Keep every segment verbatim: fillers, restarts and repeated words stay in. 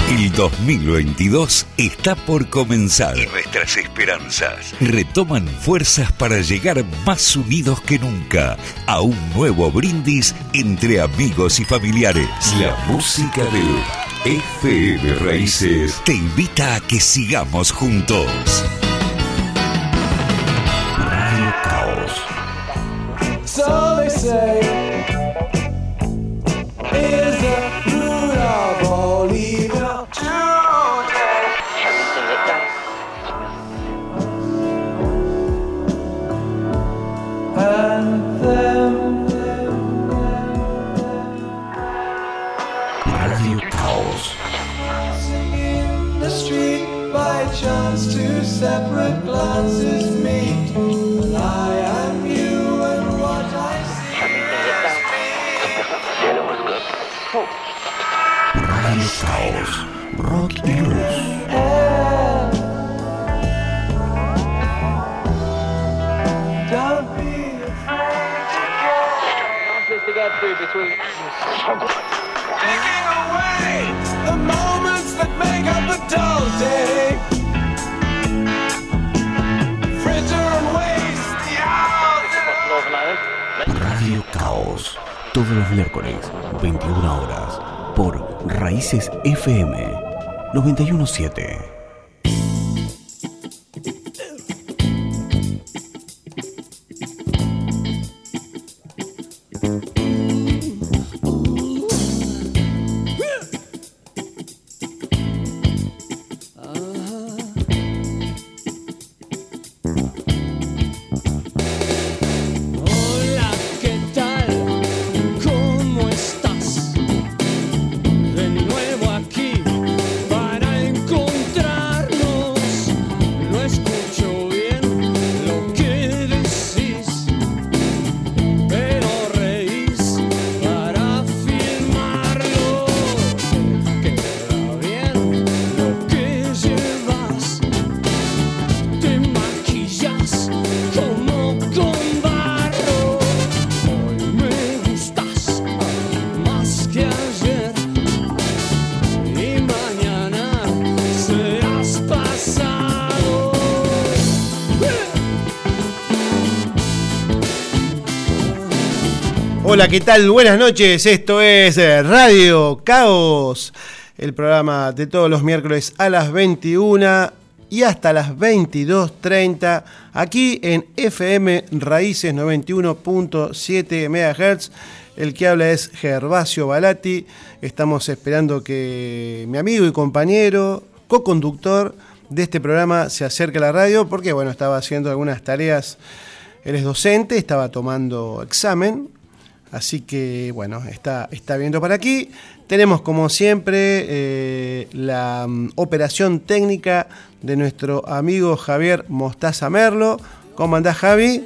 El dos mil veintidós está por comenzar y nuestras esperanzas retoman fuerzas para llegar más unidos que nunca a un nuevo brindis entre amigos y familiares. La música de F M Raíces te invita a que sigamos juntos. Radio Caos. So they say is the root of all evil today. And them, them, them, Radio Caos. dancing in the street by chance two separate glances meet. And I am you and what I see is Radio Caos. Rock y blues. Don't be afraid to get to get through between taking away the moments that make up a dull day. Fritter and waste the hours. Radio Caos. Todos los miércoles, veintiuna horas, por Raíces F M noventa y uno punto siete. Hola, ¿qué tal? ¿Cómo estás? De nuevo aquí para encontrarnos. No escucho bien lo que decís, pero reís para filmarlo. Queda bien lo que llevas. Te maquillas como con barro. Hoy me gustas más que ayer y mañana serás pasado. Hola, ¿qué tal? Buenas noches, esto es eh, Radio Caos, el programa de todos los miércoles a las veintiuna y hasta las veintidós treinta, aquí en F M Raíces noventa y uno punto siete megahertz. El que habla es Gervasio Balati. Estamos esperando que mi amigo y compañero, co-conductor de este programa, se acerque a la radio porque, bueno, estaba haciendo algunas tareas. Él es docente, estaba tomando examen. Así que, bueno, está, está viendo para aquí. Tenemos, como siempre, eh, la um, operación técnica de nuestro amigo Javier Mostaza Merlo. ¿Cómo andás, Javi?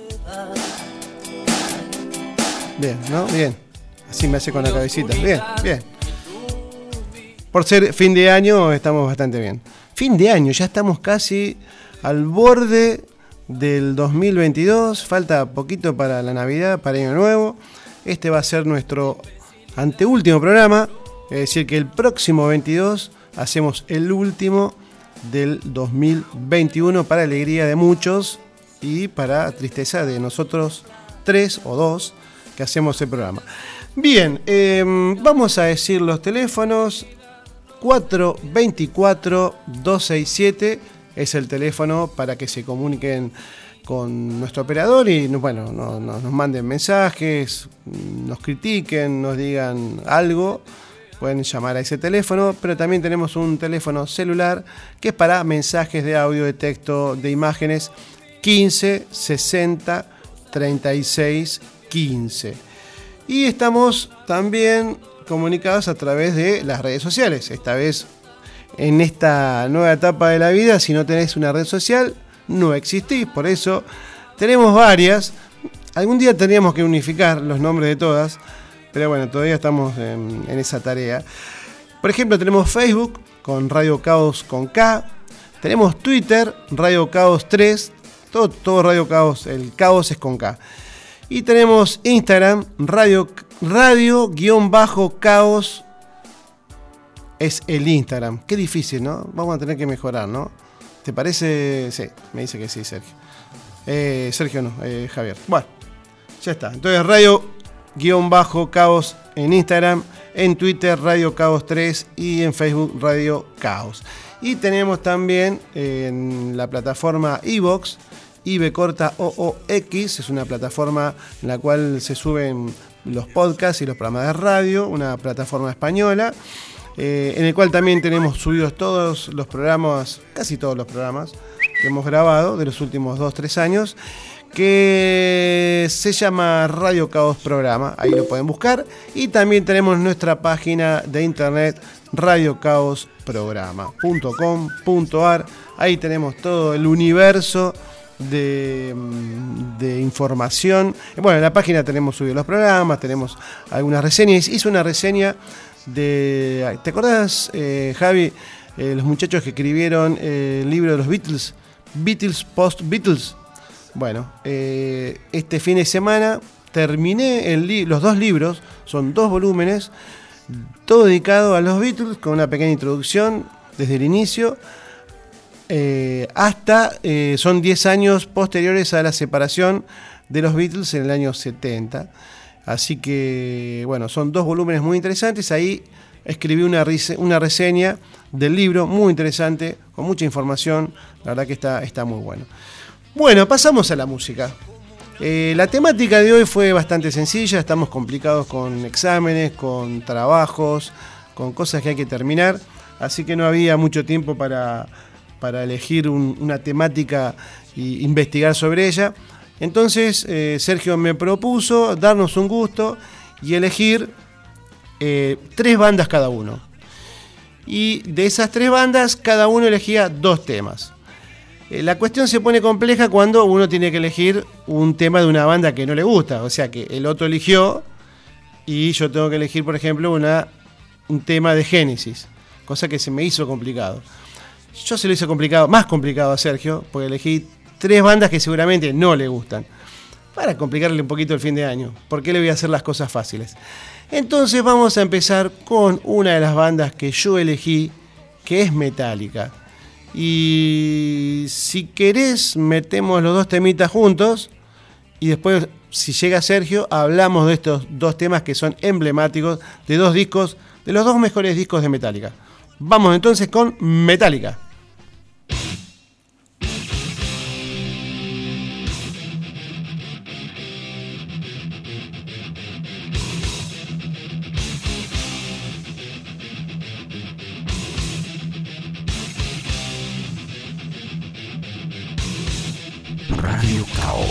Bien, ¿no? Bien. Así me hace con la cabecita. Bien, bien. Por ser fin de año, estamos bastante bien. Fin de año, ya estamos casi al borde del dos mil veintidós. Falta poquito para la Navidad, para Año Nuevo. Este va a ser nuestro anteúltimo programa, es decir, que el próximo veintidós hacemos el último del dos mil veintiuno para alegría de muchos y para tristeza de nosotros tres o dos que hacemos el programa. Bien, eh, vamos a decir los teléfonos. Cuatro dos cuatro, dos seis siete es el teléfono para que se comuniquen con nuestro operador y bueno, no, no, nos manden mensajes, nos critiquen, nos digan algo. Pueden llamar a ese teléfono, pero también tenemos un teléfono celular que es para mensajes de audio, de texto, de imágenes, quince sesenta treinta y seis quince. Y estamos también comunicados a través de las redes sociales. Esta vez, en esta nueva etapa de la vida, si no tenés una red social, no existís. Por eso tenemos varias. Algún día tendríamos que unificar los nombres de todas, pero bueno, todavía estamos en, en esa tarea. Por ejemplo, tenemos Facebook con Radio Caos con K. Tenemos Twitter, Radio Caos tres. Todo, todo Radio Caos, el Caos es con K. Y tenemos Instagram, Radio, radio guión bajo Caos es el Instagram. Qué difícil, ¿no? Vamos a tener que mejorar, ¿no? ¿Te parece? Sí, me dice que sí, Sergio. Eh, Sergio no, eh, Javier. Bueno, ya está. Entonces, Radio-Caos en Instagram, en Twitter, Radio Caos tres y en Facebook, Radio Caos. Y tenemos también en la plataforma iVoox, I B corta O O X, es una plataforma en la cual se suben los podcasts y los programas de radio, una plataforma española, eh, en el cual también tenemos subidos todos los programas, casi todos los programas que hemos grabado de los últimos dos tres años, que se llama Radio Caos Programa, ahí lo pueden buscar. Y también tenemos nuestra página de internet, radio caos programa punto com punto a r, ahí tenemos todo el universo de, de información. Bueno, en la página tenemos subidos los programas, tenemos algunas reseñas. Hice una reseña de... ¿Te acordás, eh, Javi? Eh, los muchachos que escribieron eh, el libro de los Beatles, Beatles Post Beatles. Bueno, eh, este fin de semana terminé el li- los dos libros, son dos volúmenes, todo dedicado a los Beatles, con una pequeña introducción desde el inicio, eh, hasta, eh, son diez años posteriores a la separación de los Beatles en el año setenta. Así que, bueno, son dos volúmenes muy interesantes. Ahí escribí una, rese- una reseña del libro, muy interesante, con mucha información, la verdad que está, está muy bueno. Bueno, pasamos a la música. Eh, la temática de hoy fue bastante sencilla, estamos complicados con exámenes, con trabajos, con cosas que hay que terminar, así que no había mucho tiempo para, para elegir un, una temática e investigar sobre ella. Entonces eh, Sergio me propuso darnos un gusto y elegir eh, tres bandas cada uno. Y de esas tres bandas, cada uno elegía dos temas. La cuestión se pone compleja cuando uno tiene que elegir un tema de una banda que no le gusta. O sea que el otro eligió y yo tengo que elegir, por ejemplo, una, un tema de Génesis. Cosa que se me hizo complicado. Yo se lo hice complicado, más complicado a Sergio, porque elegí tres bandas que seguramente no le gustan. Para complicarle un poquito el fin de año. ¿Por qué le voy a hacer las cosas fáciles? Entonces vamos a empezar con una de las bandas que yo elegí, que es Metallica. Y si querés, metemos los dos temitas juntos y después, si llega Sergio, hablamos de estos dos temas que son emblemáticos de dos discos, de los dos mejores discos de Metallica. Vamos entonces con Metallica. Radio Caos.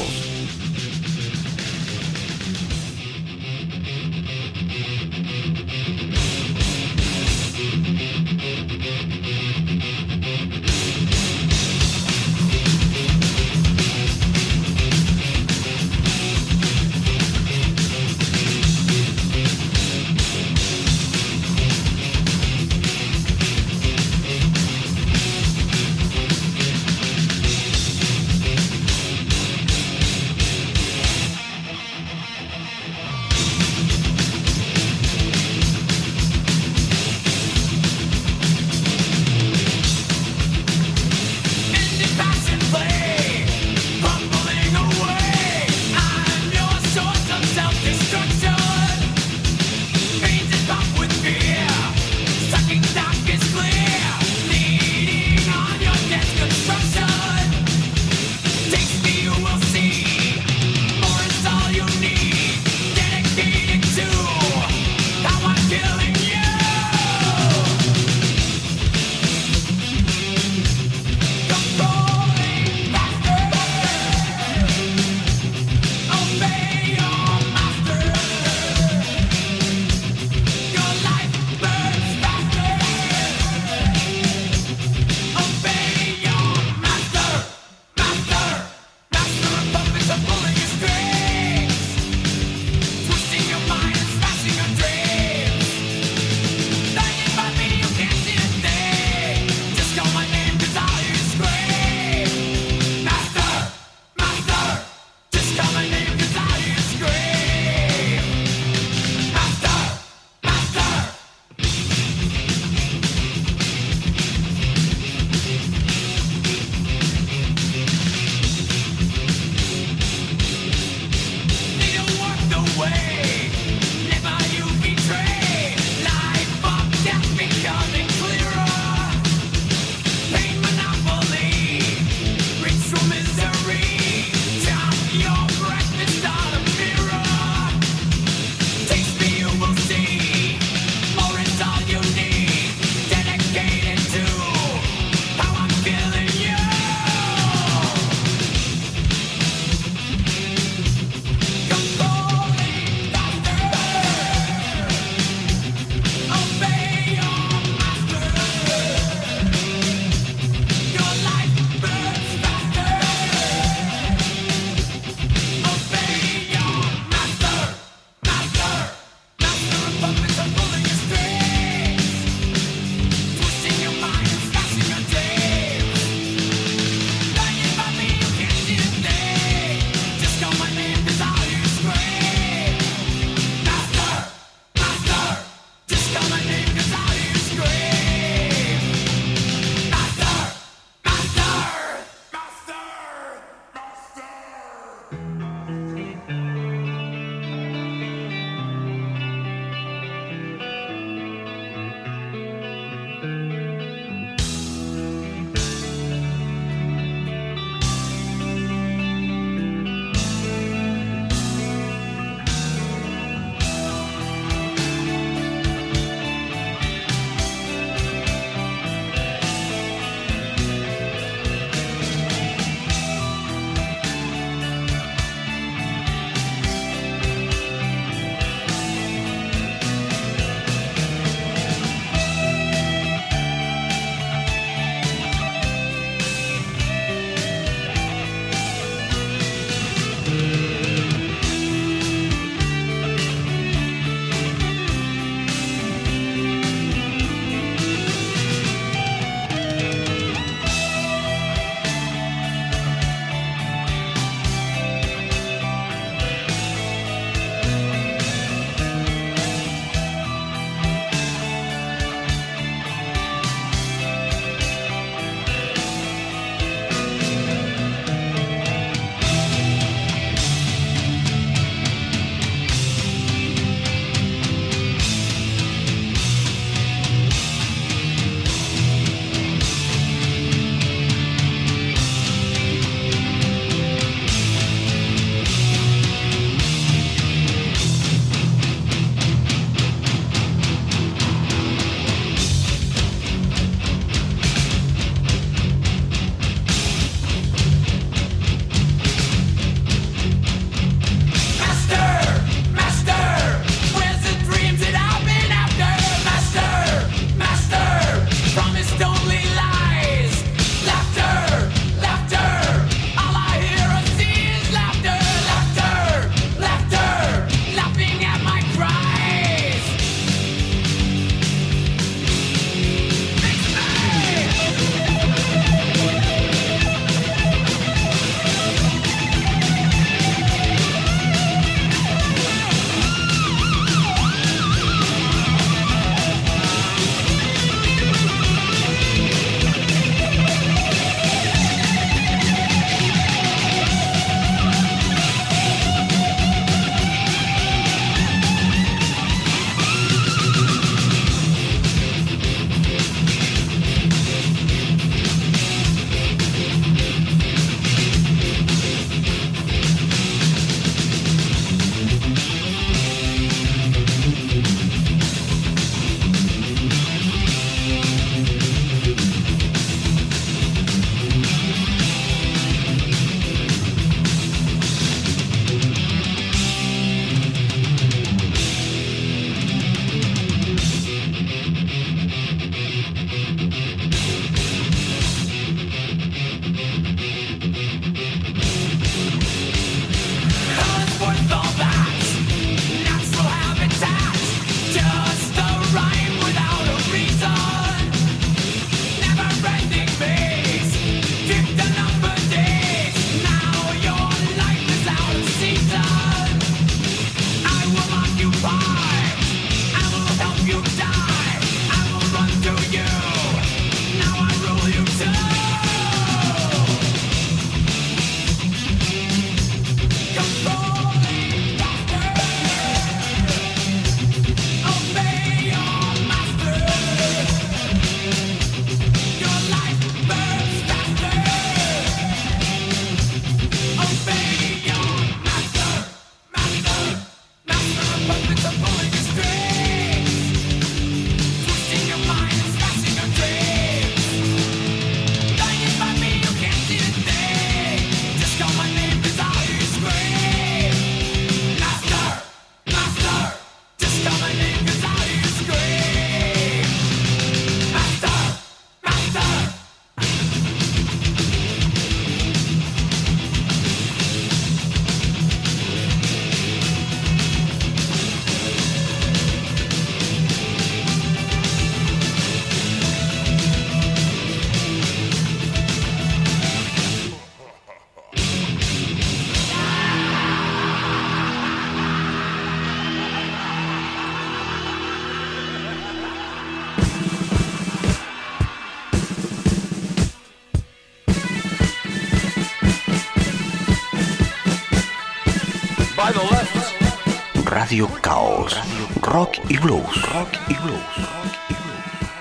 by the left. Radio Caos, Radio Rock y Blues, Rock y Blues, Rock y Blues.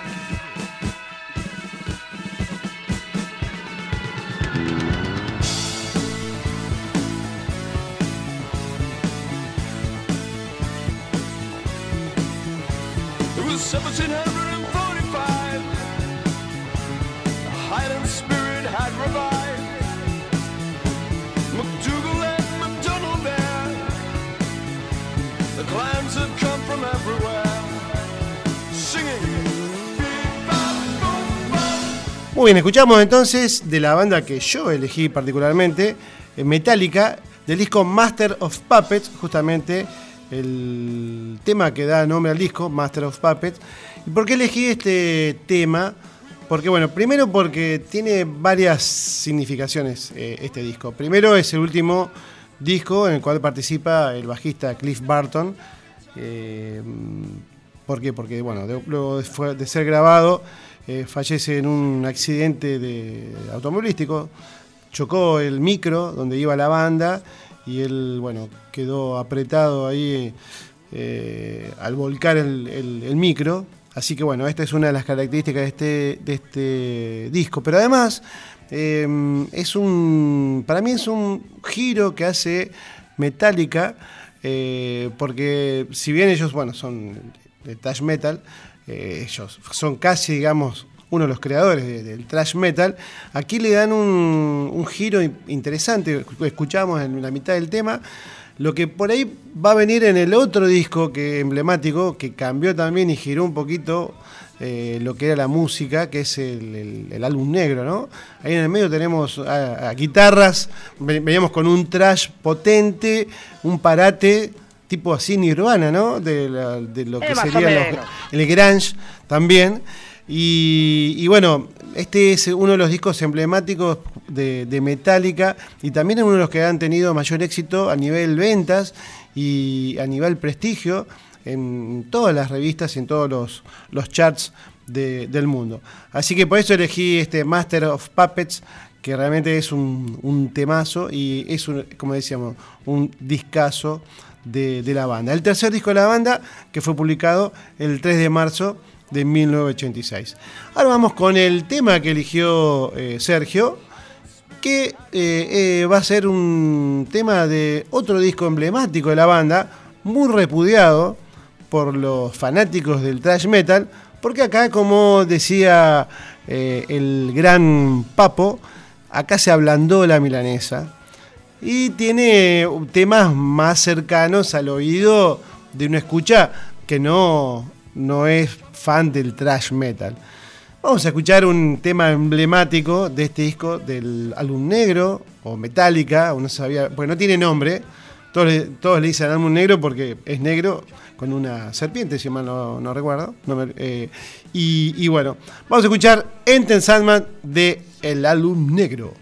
It was seventeen forty-five. The Highland spirit had revived. McDougal and McDonald there. The clans had come from everywhere, singing. Muy bien, escuchamos entonces de la banda que yo elegí particularmente, Metallica, del disco Master of Puppets, justamente el tema que da nombre al disco, Master of Puppets. ¿Y por qué elegí este tema? Porque, bueno, primero porque tiene varias significaciones eh, este disco. Primero es el último disco en el cual participa el bajista Cliff Burton. Eh, ¿Por qué? Porque, bueno, de, luego de, fue, de ser grabado, eh, fallece en un accidente de, automovilístico. Chocó el micro donde iba la banda y él, bueno, quedó apretado ahí eh, al volcar el, el, el micro. Así que, bueno, esta es una de las características de este, de este disco. Pero además, eh, es un, para mí es un giro que hace Metallica, eh, porque si bien ellos, bueno, son de thrash metal, eh, ellos son casi, digamos, uno de los creadores de, del thrash metal, aquí le dan un, un giro interesante. Escuchamos en la mitad del tema lo que por ahí va a venir en el otro disco que emblemático, que cambió también y giró un poquito eh, lo que era la música, que es el, el, el álbum negro, ¿no? Ahí en el medio tenemos a, a guitarras, veníamos con un thrash potente, un parate tipo así Nirvana, ¿no? De, la, de lo que eh, sería los, el grunge también. Y, y bueno, este es uno de los discos emblemáticos de, de Metallica y también es uno de los que han tenido mayor éxito a nivel ventas y a nivel prestigio en todas las revistas y en todos los, los charts de, del mundo. Así que por eso elegí este Master of Puppets, que realmente es un, un temazo y es, un, como decíamos, un discazo de, de la banda. El tercer disco de la banda, que fue publicado el tres de marzo de mil novecientos ochenta y seis. Ahora vamos con el tema que eligió eh, Sergio, que eh, eh, va a ser un tema de otro disco emblemático de la banda, muy repudiado por los fanáticos del thrash metal, porque acá, como decía eh, el gran Papo, acá se ablandó la milanesa y tiene temas más cercanos al oído de una escucha que no, no es fan del thrash metal. Vamos a escuchar un tema emblemático de este disco del álbum negro o Metallica, uno sabía, porque no tiene nombre, todos le, todos le dicen álbum negro porque es negro con una serpiente, si mal no, no recuerdo. No me, eh, y, y bueno, vamos a escuchar Enter Sandman de el álbum negro.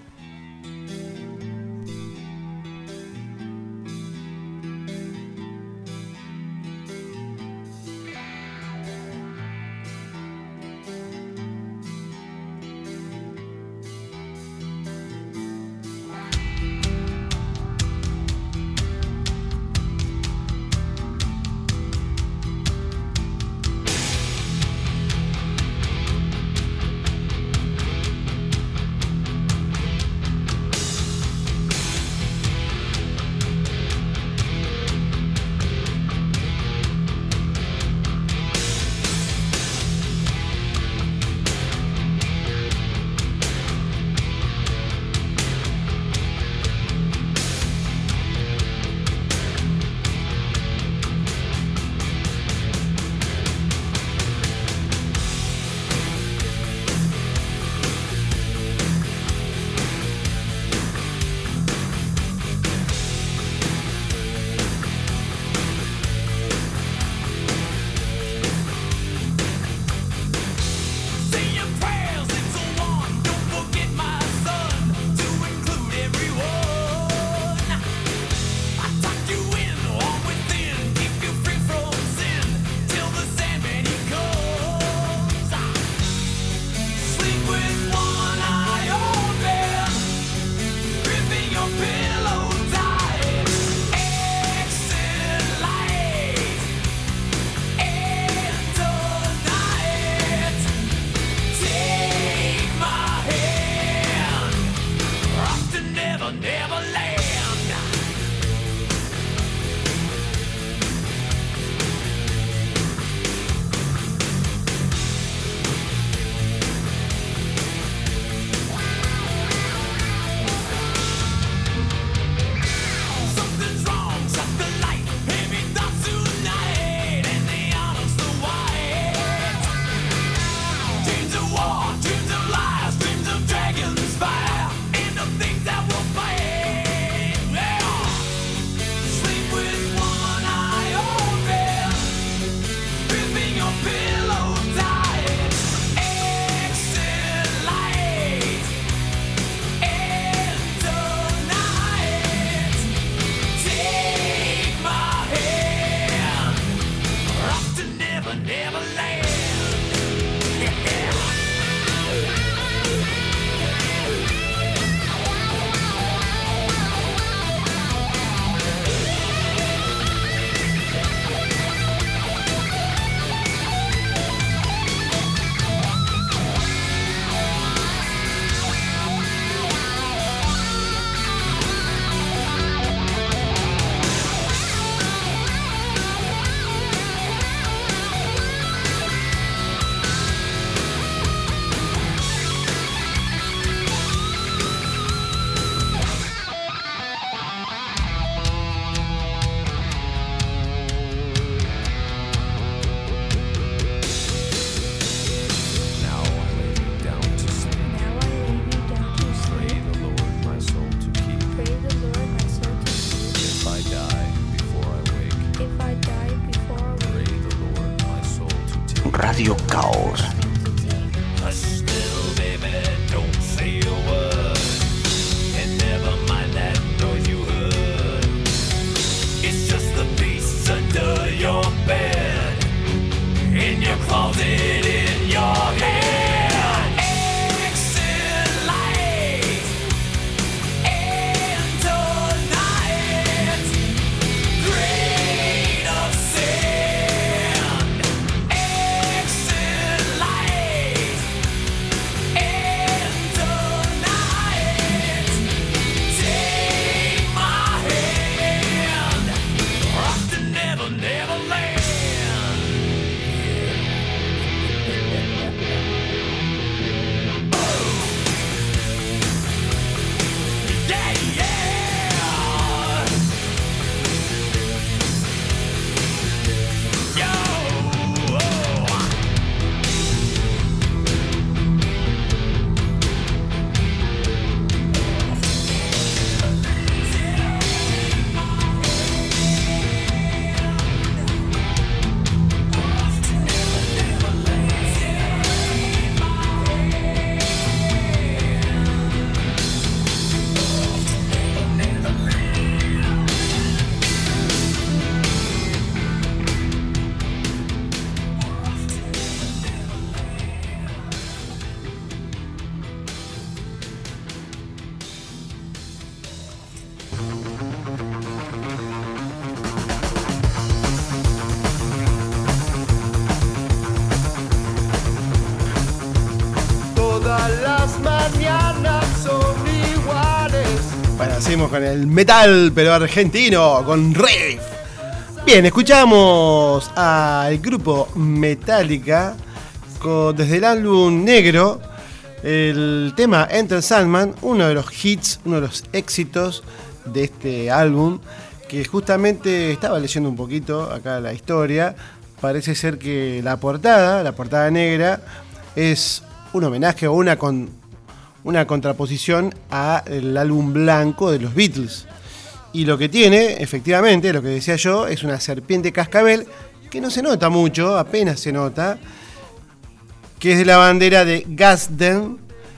las mañanas son iguales. Bueno, seguimos con el metal, pero argentino, con rave. Bien, escuchamos al grupo Metallica con, desde el álbum Negro, el tema Enter Sandman, uno de los hits, uno de los éxitos de este álbum, que justamente estaba leyendo un poquito acá la historia. Parece ser que la portada, la portada negra, es un homenaje o una, con, una contraposición al álbum blanco de los Beatles. Y lo que tiene, efectivamente, lo que decía yo, es una serpiente cascabel que no se nota mucho, apenas se nota, que es de la bandera de Gadsden,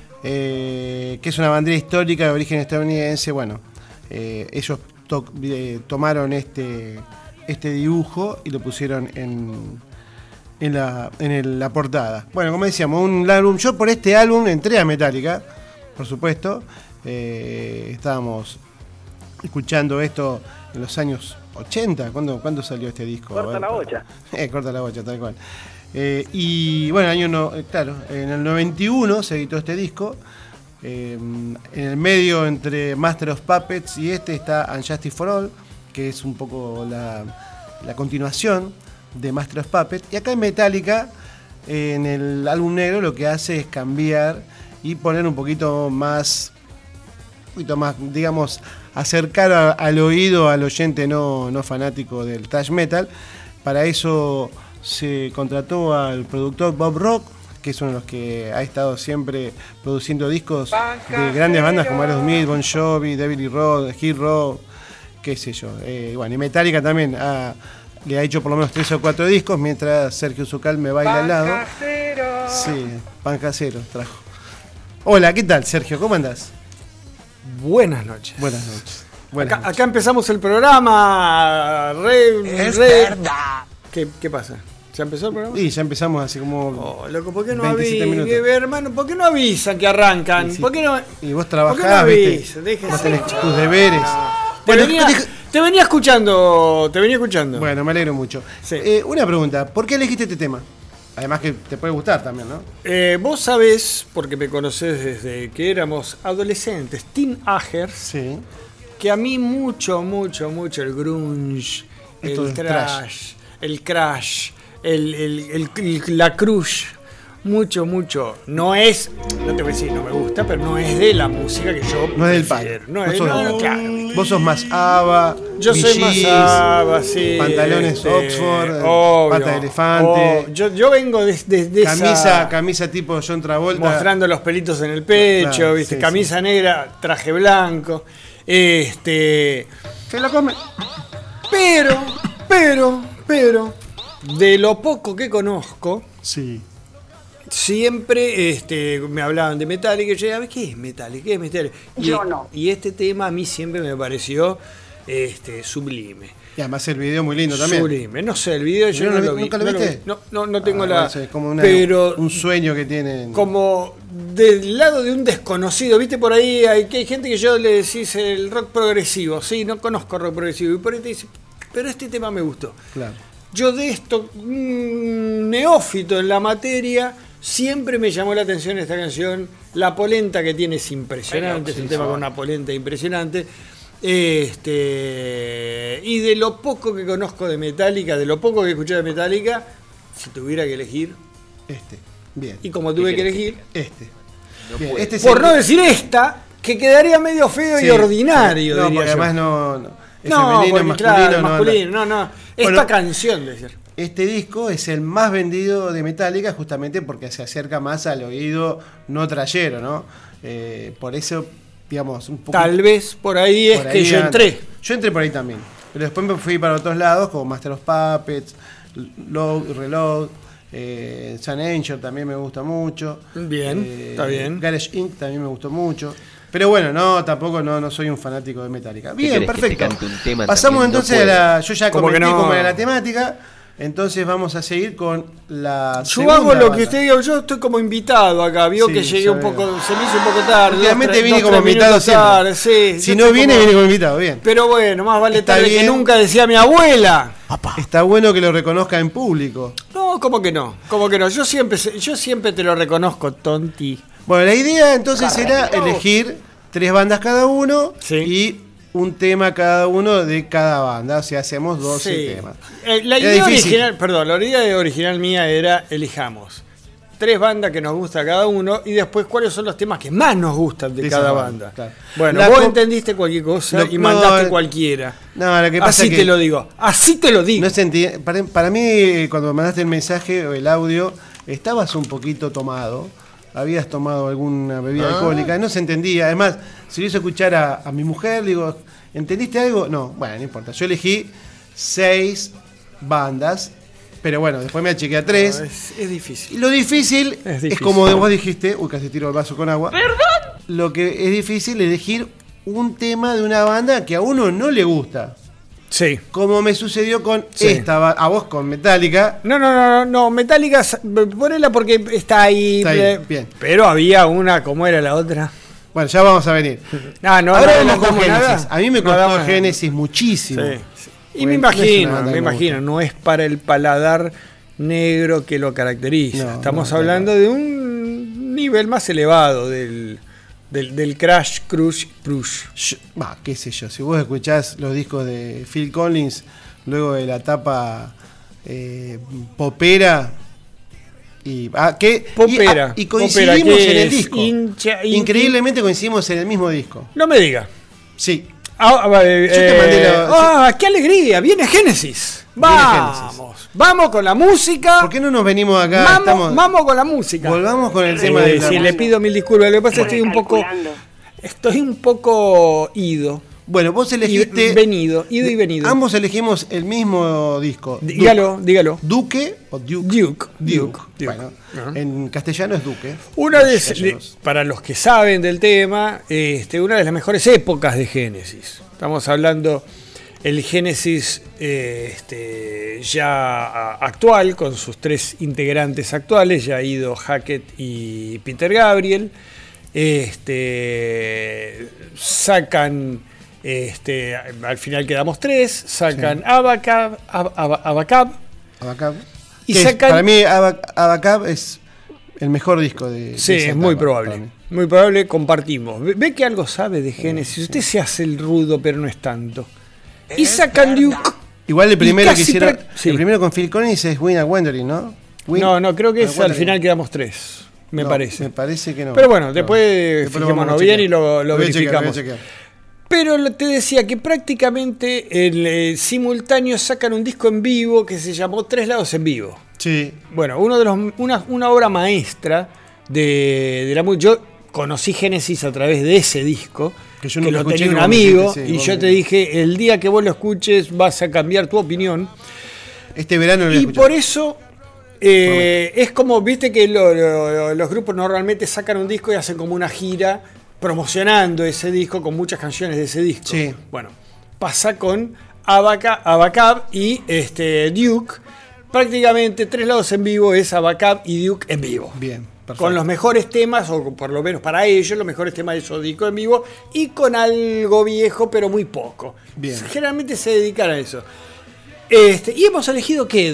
eh, que es una bandera histórica de origen estadounidense. Bueno, eh, ellos to- eh, tomaron este, este dibujo y lo pusieron en, en, la, en el- la portada. Bueno, como decíamos, un álbum. Yo por este álbum entré a Metallica, por supuesto. Eh, estábamos escuchando esto en los años ochenta. ¿Cuándo, ¿cuándo salió este disco? Corta A ver, la bocha. Eh, corta la bocha, tal cual. Eh, y bueno, año no, eh, claro, en el noventa y uno se editó este disco. Eh, en el medio entre Master of Puppets y este está Unjustice for All, que es un poco la, la continuación de Master of Puppets. Y acá en Metallica, eh, en el álbum negro, lo que hace es cambiar y poner un poquito más, un poquito más, digamos, acercar a, al oído al oyente no, no fanático del thrash metal. Para eso se contrató al productor Bob Rock, que es uno de los que ha estado siempre produciendo discos de grandes bandas como Aerosmith, Bon Jovi, David Lee Roth, Hit Row, qué sé yo. Eh, bueno, y Metallica también ha, le ha hecho por lo menos tres o cuatro discos, mientras Sergio Zucal me baila al lado. Sí, pan casero trajo. Hola, ¿qué tal, Sergio? ¿Cómo andás? Buenas noches. Buenas noches. Buenas Acá, noches. acá empezamos el programa. Re, Es re- verdad. ¿Qué, ¿Qué pasa? ¿Ya empezó el programa? Y ya empezamos así como... Oh, loco, ¿por qué no veintisiete avisan? minutos. Hermano, ¿por qué no avisan que arrancan? Y sí. ¿Por qué no? Y vos ¿Por qué trabajás, no ¿viste? avisan? Déjense. Vos tenés tus deberes. Te, Bueno, venía, deja- te venía escuchando, te venía escuchando. Bueno, me alegro mucho. Sí. Eh, una pregunta, ¿por qué elegiste este tema? Además que te puede gustar también, ¿no? Eh, vos sabés, porque me conocés desde que éramos adolescentes, teenagers, Sí. que a mí mucho, mucho, mucho el grunge, Esto el es trash, trash. el crash, el, el, el- el- la crush, mucho, mucho. No es, no te voy a decir no me gusta, pero no es de la música que yo No es del palo. prefiero. No Vos es, sos- no, no, claro. Vos sos más ABBA, Yo soy más Bee Gees, ABBA, sí. pantalones este, Oxford, obvio, pata de elefante, oh, yo, yo vengo de, de- de camisa, esa... camisa tipo John Travolta. Mostrando los pelitos en el pecho, Claro, ¿viste? sí, Camisa negra, traje blanco. Este. Se lo come. Pero, pero, pero, de lo poco que conozco, Sí. siempre este, me hablaban de Metallica y yo decía, ¿qué es Metallica? ¿Qué es Metallica? Y, Yo no. y este tema a mí siempre me pareció este, sublime. Y además el video muy lindo también. Sublime. No sé, el video yo ¿No no, lo lo vi- vi. nunca lo no viste? vi. No, no, no tengo Ah, la... no sé, es como una- pero un sueño que tienen. como del lado de un desconocido, viste por ahí hay que hay gente que yo le decís el rock progresivo, sí, no conozco rock progresivo, y por ahí te dice, pero este tema me gustó. Claro. Yo de esto, un neófito en la materia, siempre me llamó la atención esta canción, la polenta que tiene es impresionante, es un tema con una polenta impresionante. Este, y de lo poco que conozco de Metallica, de lo poco que escuché de Metallica, si tuviera que elegir, Este. Bien. y como tuve que elegir, Este. Bien, este es por el- no decir esta, que quedaría medio feo Sí, y ordinario, No, diría porque yo. además no. no. Es No, femenino, porque, masculino. claro, no masculino, anda. no, no. Esta Bueno, canción, decir. Este disco es el más vendido de Metallica justamente porque se acerca más al oído no trayero, ¿no? Eh, por eso, digamos, un poco. Tal vez por ahí es por que ahí yo anda. entré. Yo entré por ahí también. Pero después me fui para otros lados, como Master of Puppets, Load, Reload, eh, Sun Angel también me gusta mucho. Bien, está bien. Garage Incorporated también me gustó mucho. Pero bueno, no, tampoco no, no soy un fanático de Metallica. Bien, querés, que te perfecto. cante un tema Pasamos también? No entonces a la. Yo ya ¿Cómo que comenté no? cómo era la temática. Entonces vamos a seguir con la. Yo segunda hago lo banda. que usted diga, yo estoy como invitado acá, vio Sí, que llegué ya un veo. poco, se me hizo un poco tarde. Últimamente dos, viene tres- como dos, tres invitado minutos siempre. tarde, sí, Si yo no estoy viene, como- viene como invitado, bien. Pero bueno, más vale Está tarde que bien. nunca, decía mi abuela. Está bueno que lo reconozca en público. No, ¿cómo que no? ¿Cómo que no? Yo siempre, se- yo siempre te lo reconozco, tonti. Bueno, la idea entonces era elegir tres bandas cada uno Sí. y un tema cada uno de cada banda. O sea, hacemos doce Sí. temas. Eh, la Era idea difícil. original, perdón, la idea original mía era elijamos tres bandas que nos gusta cada uno y después cuáles son los temas que más nos gustan de, De cada esa banda. banda, claro. Bueno, La vos co- entendiste cualquier cosa Lo- y no, mandaste eh, cualquiera. No, lo que pasa Así es que te lo digo, así te lo digo. no se enti- para, para mí, cuando mandaste el mensaje o el audio, estabas un poquito tomado. Habías tomado alguna bebida Ah. alcohólica, no se entendía. Además, si lo hizo escuchar a, a mi mujer, digo, ¿entendiste algo? No, bueno, no importa. Yo elegí seis bandas, pero bueno, después me achiqué a tres. No, es, es difícil. Y lo difícil es, Es difícil. como vos dijiste, uy, casi tiro el vaso con agua. ¿Perdón? Lo que es difícil es elegir un tema de una banda que a uno no le gusta. Sí. Como me sucedió con Sí. esta ba- a vos con Metallica. No, no, no, no, no, Metallica, ponela porque está ahí. Está ahí, eh, bien. Pero había una, ¿cómo era la otra? Bueno, ya vamos a venir. Ah, no, Ahora no vamos con adelantamos Génesis. nada. A mí me No costó adelantamos nada. Génesis muchísimo. Sí, sí. Y Porque me no es una imagino, banda me que me imagino, gusta. no es para el paladar negro que lo caracteriza. No, Estamos no, hablando de un nivel más elevado del, del, del Crash Crush Crush. Yo- bah, qué sé yo, si vos escuchás los discos de Phil Collins, luego de la etapa eh, popera, y, ah, que, Popera, y, ah, y popera, coincidimos que en el es disco. hincha- hin- Increíblemente coincidimos en el mismo disco. No me diga. Sí. Ah, ah, eh, Yo te mandé la- ah, qué alegría, viene Génesis. Viene Vamos, Génesis. vamos con la música. ¿Por qué no nos venimos acá? Vamos, Estamos- vamos con la música. Volvamos con el Eh, tema de la sí, le música. pido mil disculpas. Lo que pasa es que estoy un poco, estoy un poco ido. Bueno, vos Y elegiste. venido, ido y venido. Ambos elegimos el mismo disco. Dígalo, dígalo. Duque o Duke. Duke. Duke. Duke. Duke. Bueno, Ajá. en castellano es Duque. Una de, Los de- gallegos. para los que saben del tema, este, una de las mejores épocas de Génesis. Estamos hablando el Génesis eh, este, ya a- actual, con sus tres integrantes actuales, ya ido Hackett y Peter Gabriel. Este, sacan, este, al final quedamos tres, sacan Sí. Abacab, Ab- Ab- Abacab, Abacab. Y Que es- sacan- para mí, Aba- Abacab es el mejor disco de. Sí, de esa es muy etapa, probable. para mí. Muy probable, compartimos. Ve, ve que algo sabe de Génesis. Usted se hace el rudo, pero no es tanto. Y sacan Duke. Igual el primero Y que casi hicieron. prac- sí. El primero con Phil Collins es Win a Wondering, ¿no? Win- No, no, creo que a es al Wondering. final quedamos tres. Me No, parece. Me parece que no. Pero bueno, No. después Después lo vamos a fijémonos bien chequear. y lo, lo voy a chequear, verificamos. voy a chequear. Pero lo- te decía que prácticamente el eh, simultáneo sacan un disco en vivo que se llamó Tres Lados en Vivo. Sí. Bueno, uno de los, una, una obra maestra de, de la música. Yo conocí Génesis a través de ese disco, Que que, yo nunca lo escuché, tenía un como me amigo, dijiste, sí, y vos yo me- te dije, el día que vos lo escuches vas a cambiar tu opinión. Este verano lo voy a Y escuchar. por eso eh, es como, viste que lo- lo- los grupos normalmente sacan un disco y hacen como una gira promocionando ese disco con muchas canciones de ese disco. Sí. Bueno, pasa con Abaca- Abacab y este, Duke. Prácticamente Tres Lados en Vivo es Abacab y Duke en vivo. Bien, perfecto. Con los mejores temas, o por lo menos para ellos, los mejores temas de esos discos en vivo, y con algo viejo, pero muy poco. Bien. Generalmente se dedican a eso. Este, y hemos elegido qué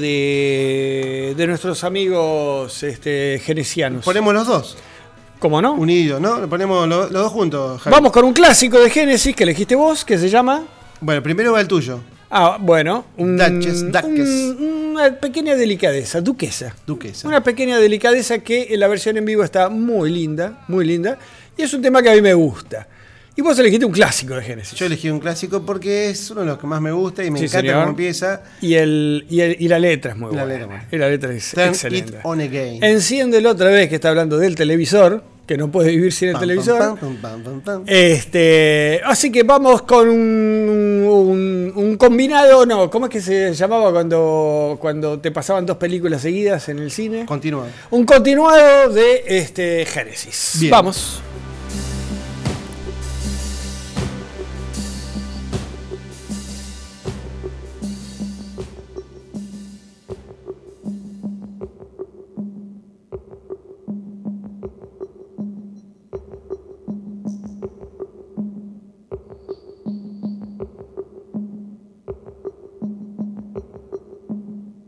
de, de nuestros amigos este, genesianos. Ponemos los dos, ¿Cómo no? unidos, ¿no? Lo ponemos los, los dos juntos, Javi. Vamos con un clásico de Génesis que elegiste vos, que se llama. Bueno, primero va el tuyo. Ah, bueno, un- Duchess, Duchess. un- una pequeña delicadeza, duquesa. Duquesa. Una pequeña delicadeza que en la versión en vivo está muy linda, muy linda. Y es un tema que a mí me gusta. Y vos elegiste un clásico de Génesis. Yo elegí un clásico porque es uno de los que más me gusta y me Sí, encanta señor. cómo empieza. Y, el, y, el- y la letra es muy La buena. letra, bueno. Y la letra es Turn excelente. it on again. Enciéndelo otra vez, que está hablando del televisor, que no puede vivir sin el Pam, televisor. pam, pam, pam, pam, pam. Este, así que vamos con un, un- un combinado, no, ¿cómo es que se llamaba cuando, cuando te pasaban dos películas seguidas en el cine? Continúa. Un continuado de este Génesis. Bien. Vamos.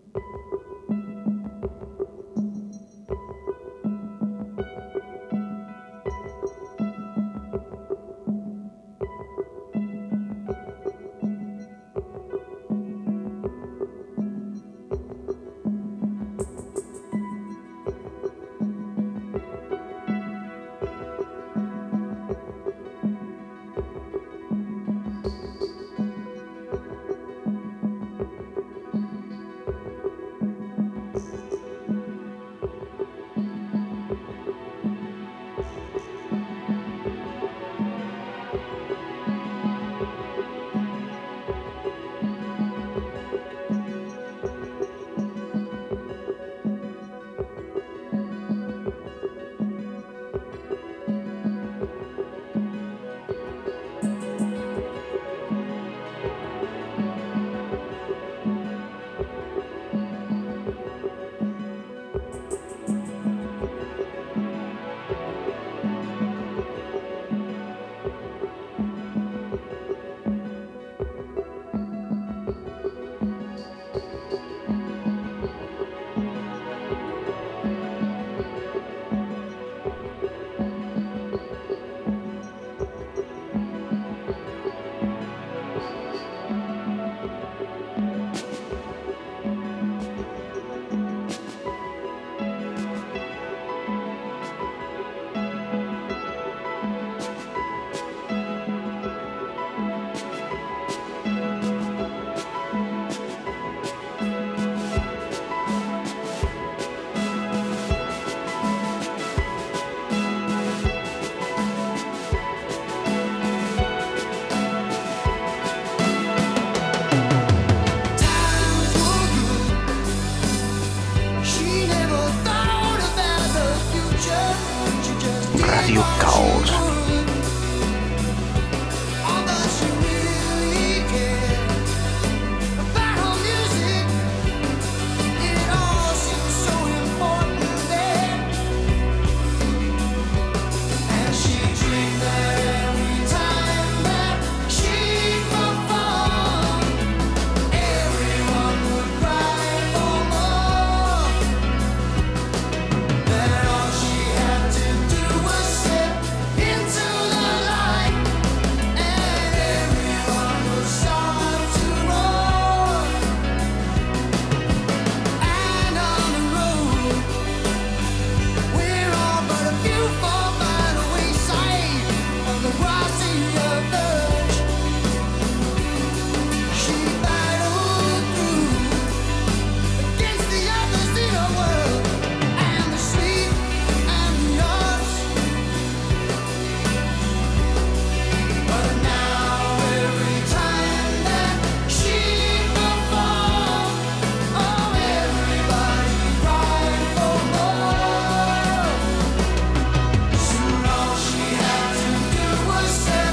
Thank Radio Caos. All she had to do was say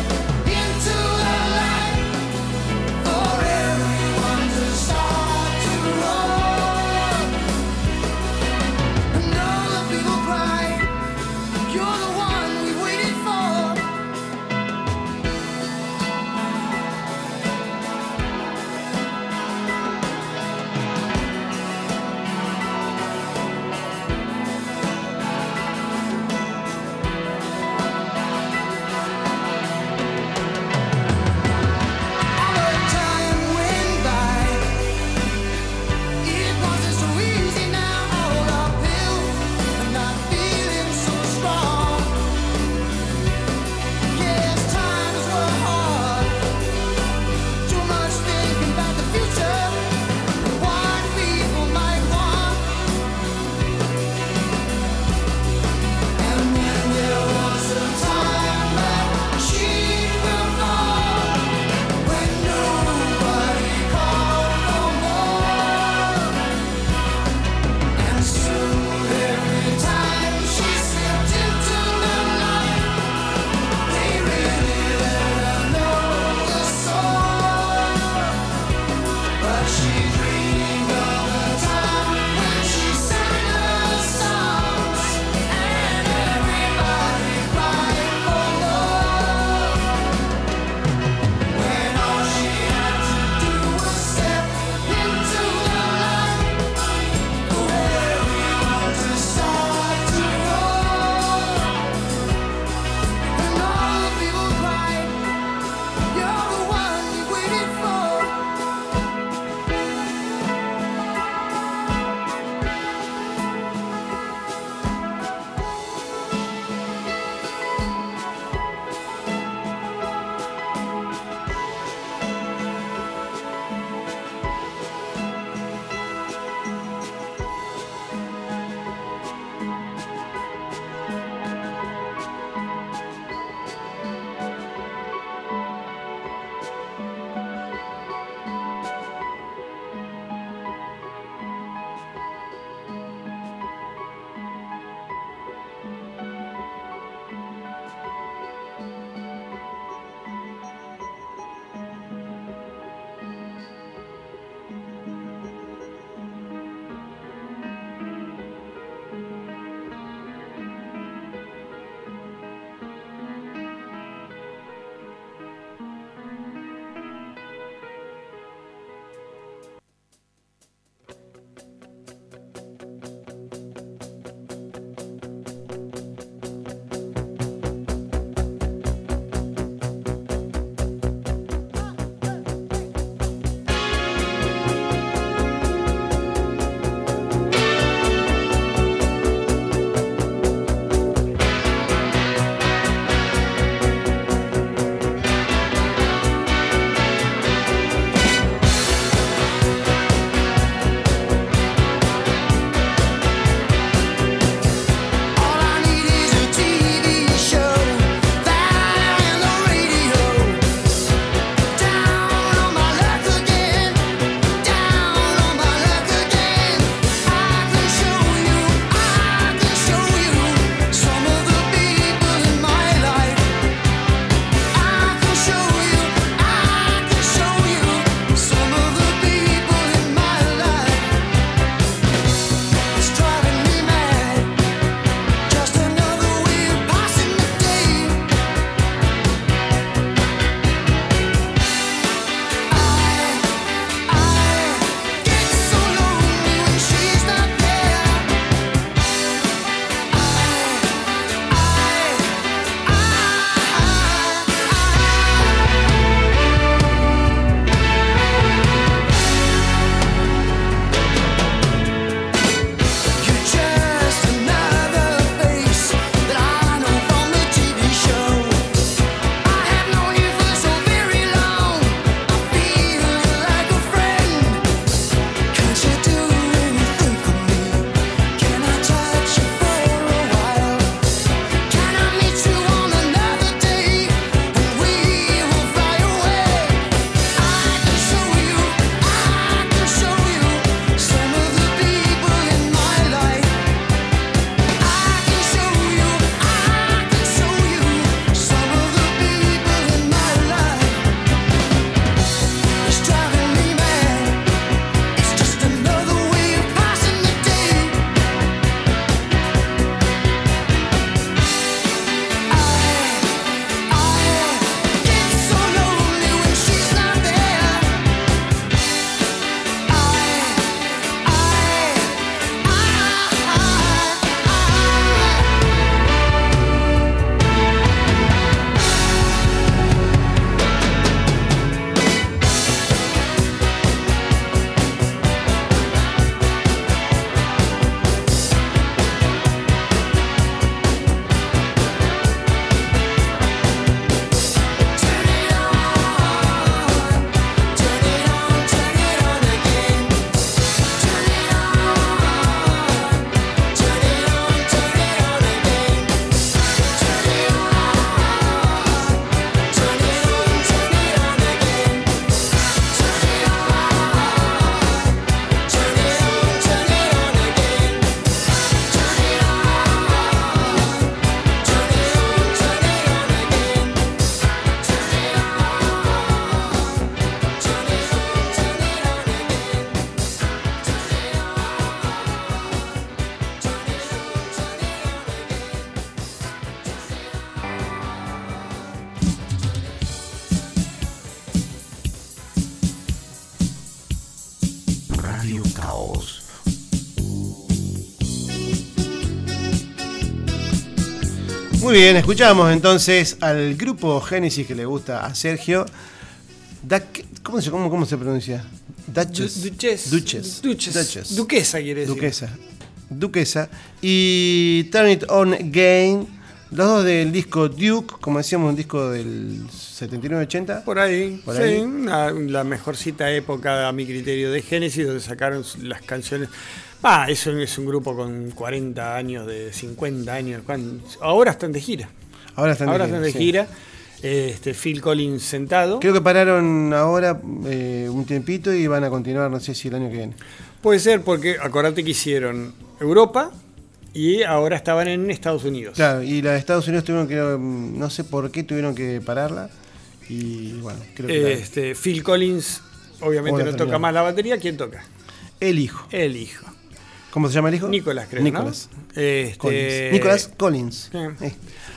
Muy bien, escuchamos entonces al grupo Génesis que le gusta a Sergio. Duck- ¿Cómo se, cómo, cómo se pronuncia? Duchess. Du- Duchess. Duchess. Duchess. Duchess. Duquesa quiere decir. Duquesa. Duquesa. Y Turn It On Again. Los dos del disco Duke, como decíamos, un disco del setenta y nueve ochenta. Por ahí, Por sí, ahí. una- la mejorcita época a mi criterio de Génesis, donde sacaron las canciones. Ah, eso es un grupo con cuarenta años, de cincuenta años. ¿cuán- Ahora están de gira. Ahora están de Ahora gira, están de sí. gira. Este, Phil Collins sentado. Creo que pararon ahora eh, un tiempito y van a continuar, no sé si el año que viene. Puede ser porque acordate que hicieron Europa y ahora estaban en Estados Unidos. Claro, y la de Estados Unidos tuvieron que, mm, no sé por qué tuvieron que pararla. Y bueno, creo que la- Este, Phil Collins obviamente Ahora no terminó. toca más la batería. ¿Quién toca? el hijo. El hijo. ¿Cómo se llama el hijo? Nicolás, creo, Nicolás. ¿no? Este, Collins. Nicolás Collins. Sí. Eh.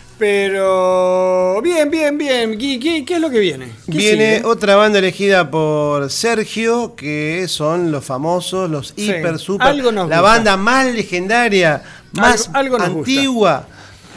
Pero bien, bien, bien. ¿Qué, qué, qué es lo que viene? ¿Qué Viene sigue? otra banda elegida por Sergio, que son los famosos, los Sí, hiper super, algo nos la gusta. banda más legendaria, más algo nos antigua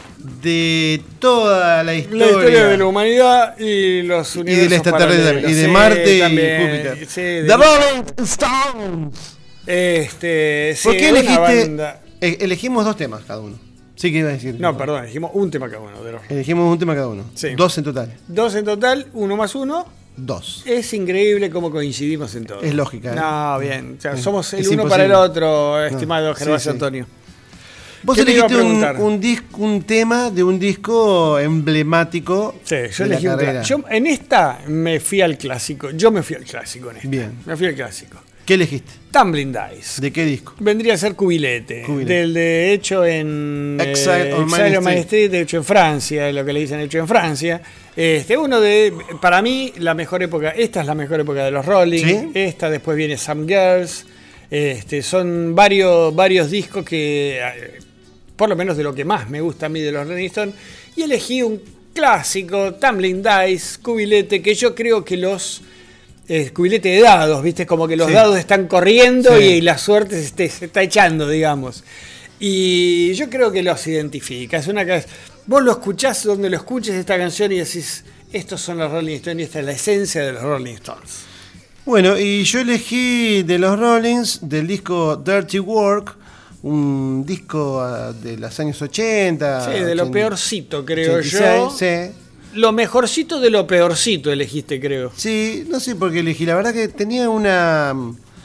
de toda la historia. La historia de la humanidad y los y universos del extraterrestre paralelos. y de Sí, Marte también, y Júpiter. sí, de- The Rolling Stones. Este, sí, ¿Por qué una elegiste? banda- e- Elegimos dos temas cada uno. Sí que iba a decir. No, perdón, dijimos un tema cada uno de los Elegimos un tema cada uno. Sí. Dos en total. dos en total, uno más uno. Dos. Es increíble cómo coincidimos en todo. Es lógica, ¿eh? No, bien. O sea, Es- somos el es uno imposible. para el otro, estimado No, Gervasio sí, sí. Antonio. Vos ¿Qué te iba a elegiste un, preguntar? un, disc- un tema de un disco emblemático Sí, yo de la elegí un carrera. cla- yo En esta me fui al clásico. Yo me fui al clásico en esta. Bien. Me fui al clásico. ¿Qué elegiste? Tumbling Dice. ¿De qué disco? Vendría a ser Cubilete. Cubilete. Del de hecho en Exile eh, on Main Exile on Main Street. Street, de hecho en Francia, lo que le dicen hecho en Francia. Este, uno de, para mí, la mejor época, esta es la mejor época de los Rolling, ¿Sí? esta después viene Some Girls. Este, son varios, varios discos que, eh, por lo menos de lo que más me gusta a mí de los Rolling Stones, y elegí un clásico, Tumbling Dice, Cubilete, que yo creo que los eh, cubilete de dados, ¿viste? Como que los Sí. dados están corriendo Sí. y la suerte se, este- se está echando, digamos. Y yo creo que los identifica. Es una ca- Vos lo escuchás donde lo escuches esta canción y decís, estos son los Rolling Stones y esta es la esencia de los Rolling Stones. Bueno, y yo elegí de los Rollins, del disco Dirty Work, un disco ah, de los años ochenta. Sí, de lo ochenta, peorcito, creo ochenta y yo. seis, Sí. Lo mejorcito de lo peorcito elegiste, creo. Sí, no sé por qué elegí. La verdad que tenía una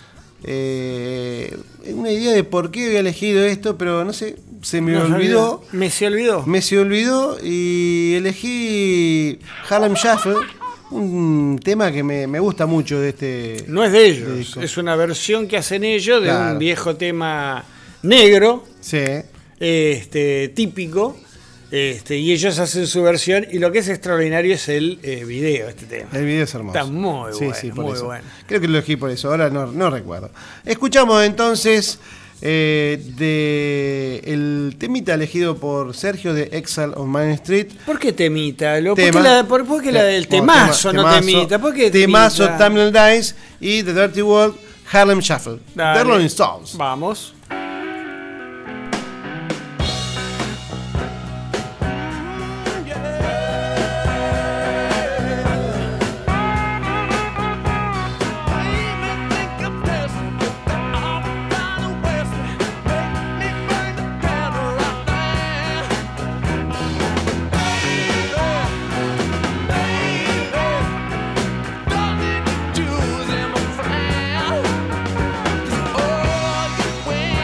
eh, una idea de por qué había elegido esto, pero no sé, se me No, olvidó. Me se olvidó. Me se olvidó y elegí Harlem Shuffle, un tema que me, me gusta mucho de este. No es de de ellos, disco. es una versión que hacen ellos de Claro. un viejo tema negro, Sí. este, típico, este, y ellos hacen su versión, y lo que es extraordinario es el eh, video de este tema. El video es hermoso. Está muy Sí, bueno, sí, por muy eso. bueno. Creo que lo elegí por eso, ahora no, no recuerdo. Escuchamos entonces eh, de el temita elegido por Sergio de Exile on Main Street. ¿Por qué temita? Lo- ¿Por Tema. qué la, por, por qué la del Bueno, temazo tema- no temazo, temita? ¿Por qué Temazo, temita? Tumbling Dice y The Dirty World, Harlem Shuffle. Dale. The Rolling Stones. Vamos. All you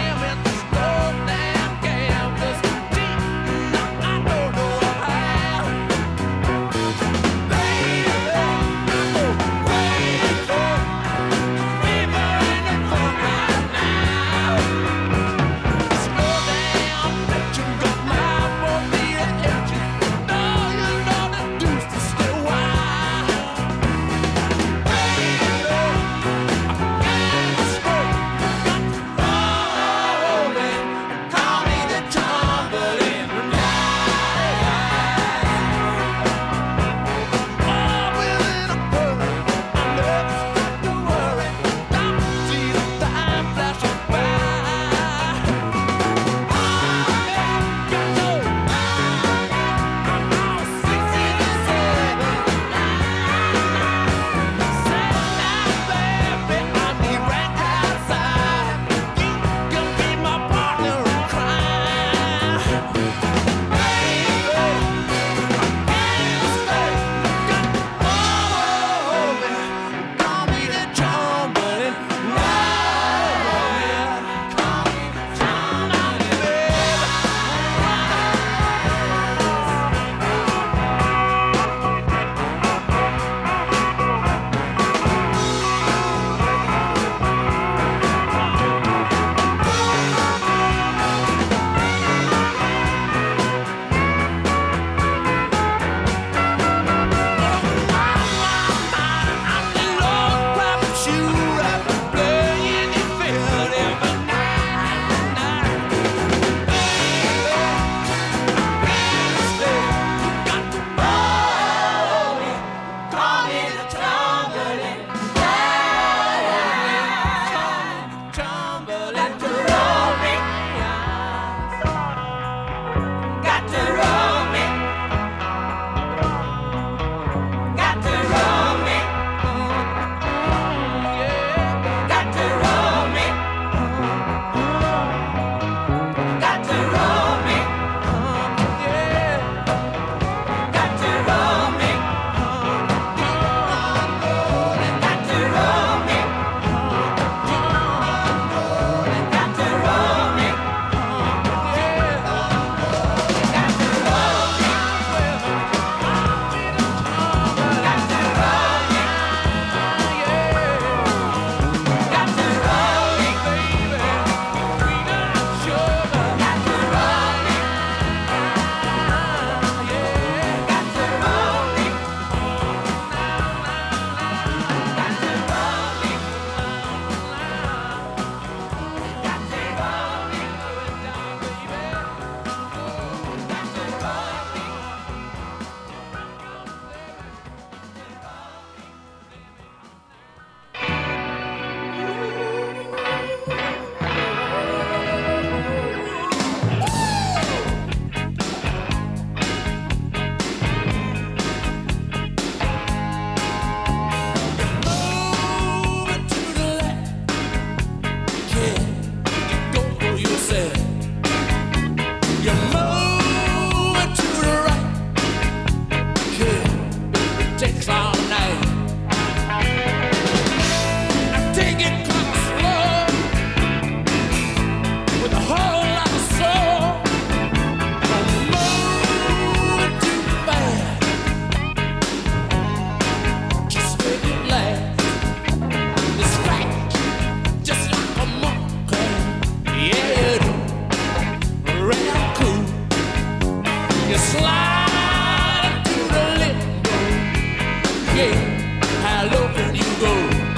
slide to the left. Yeah, how low can you go?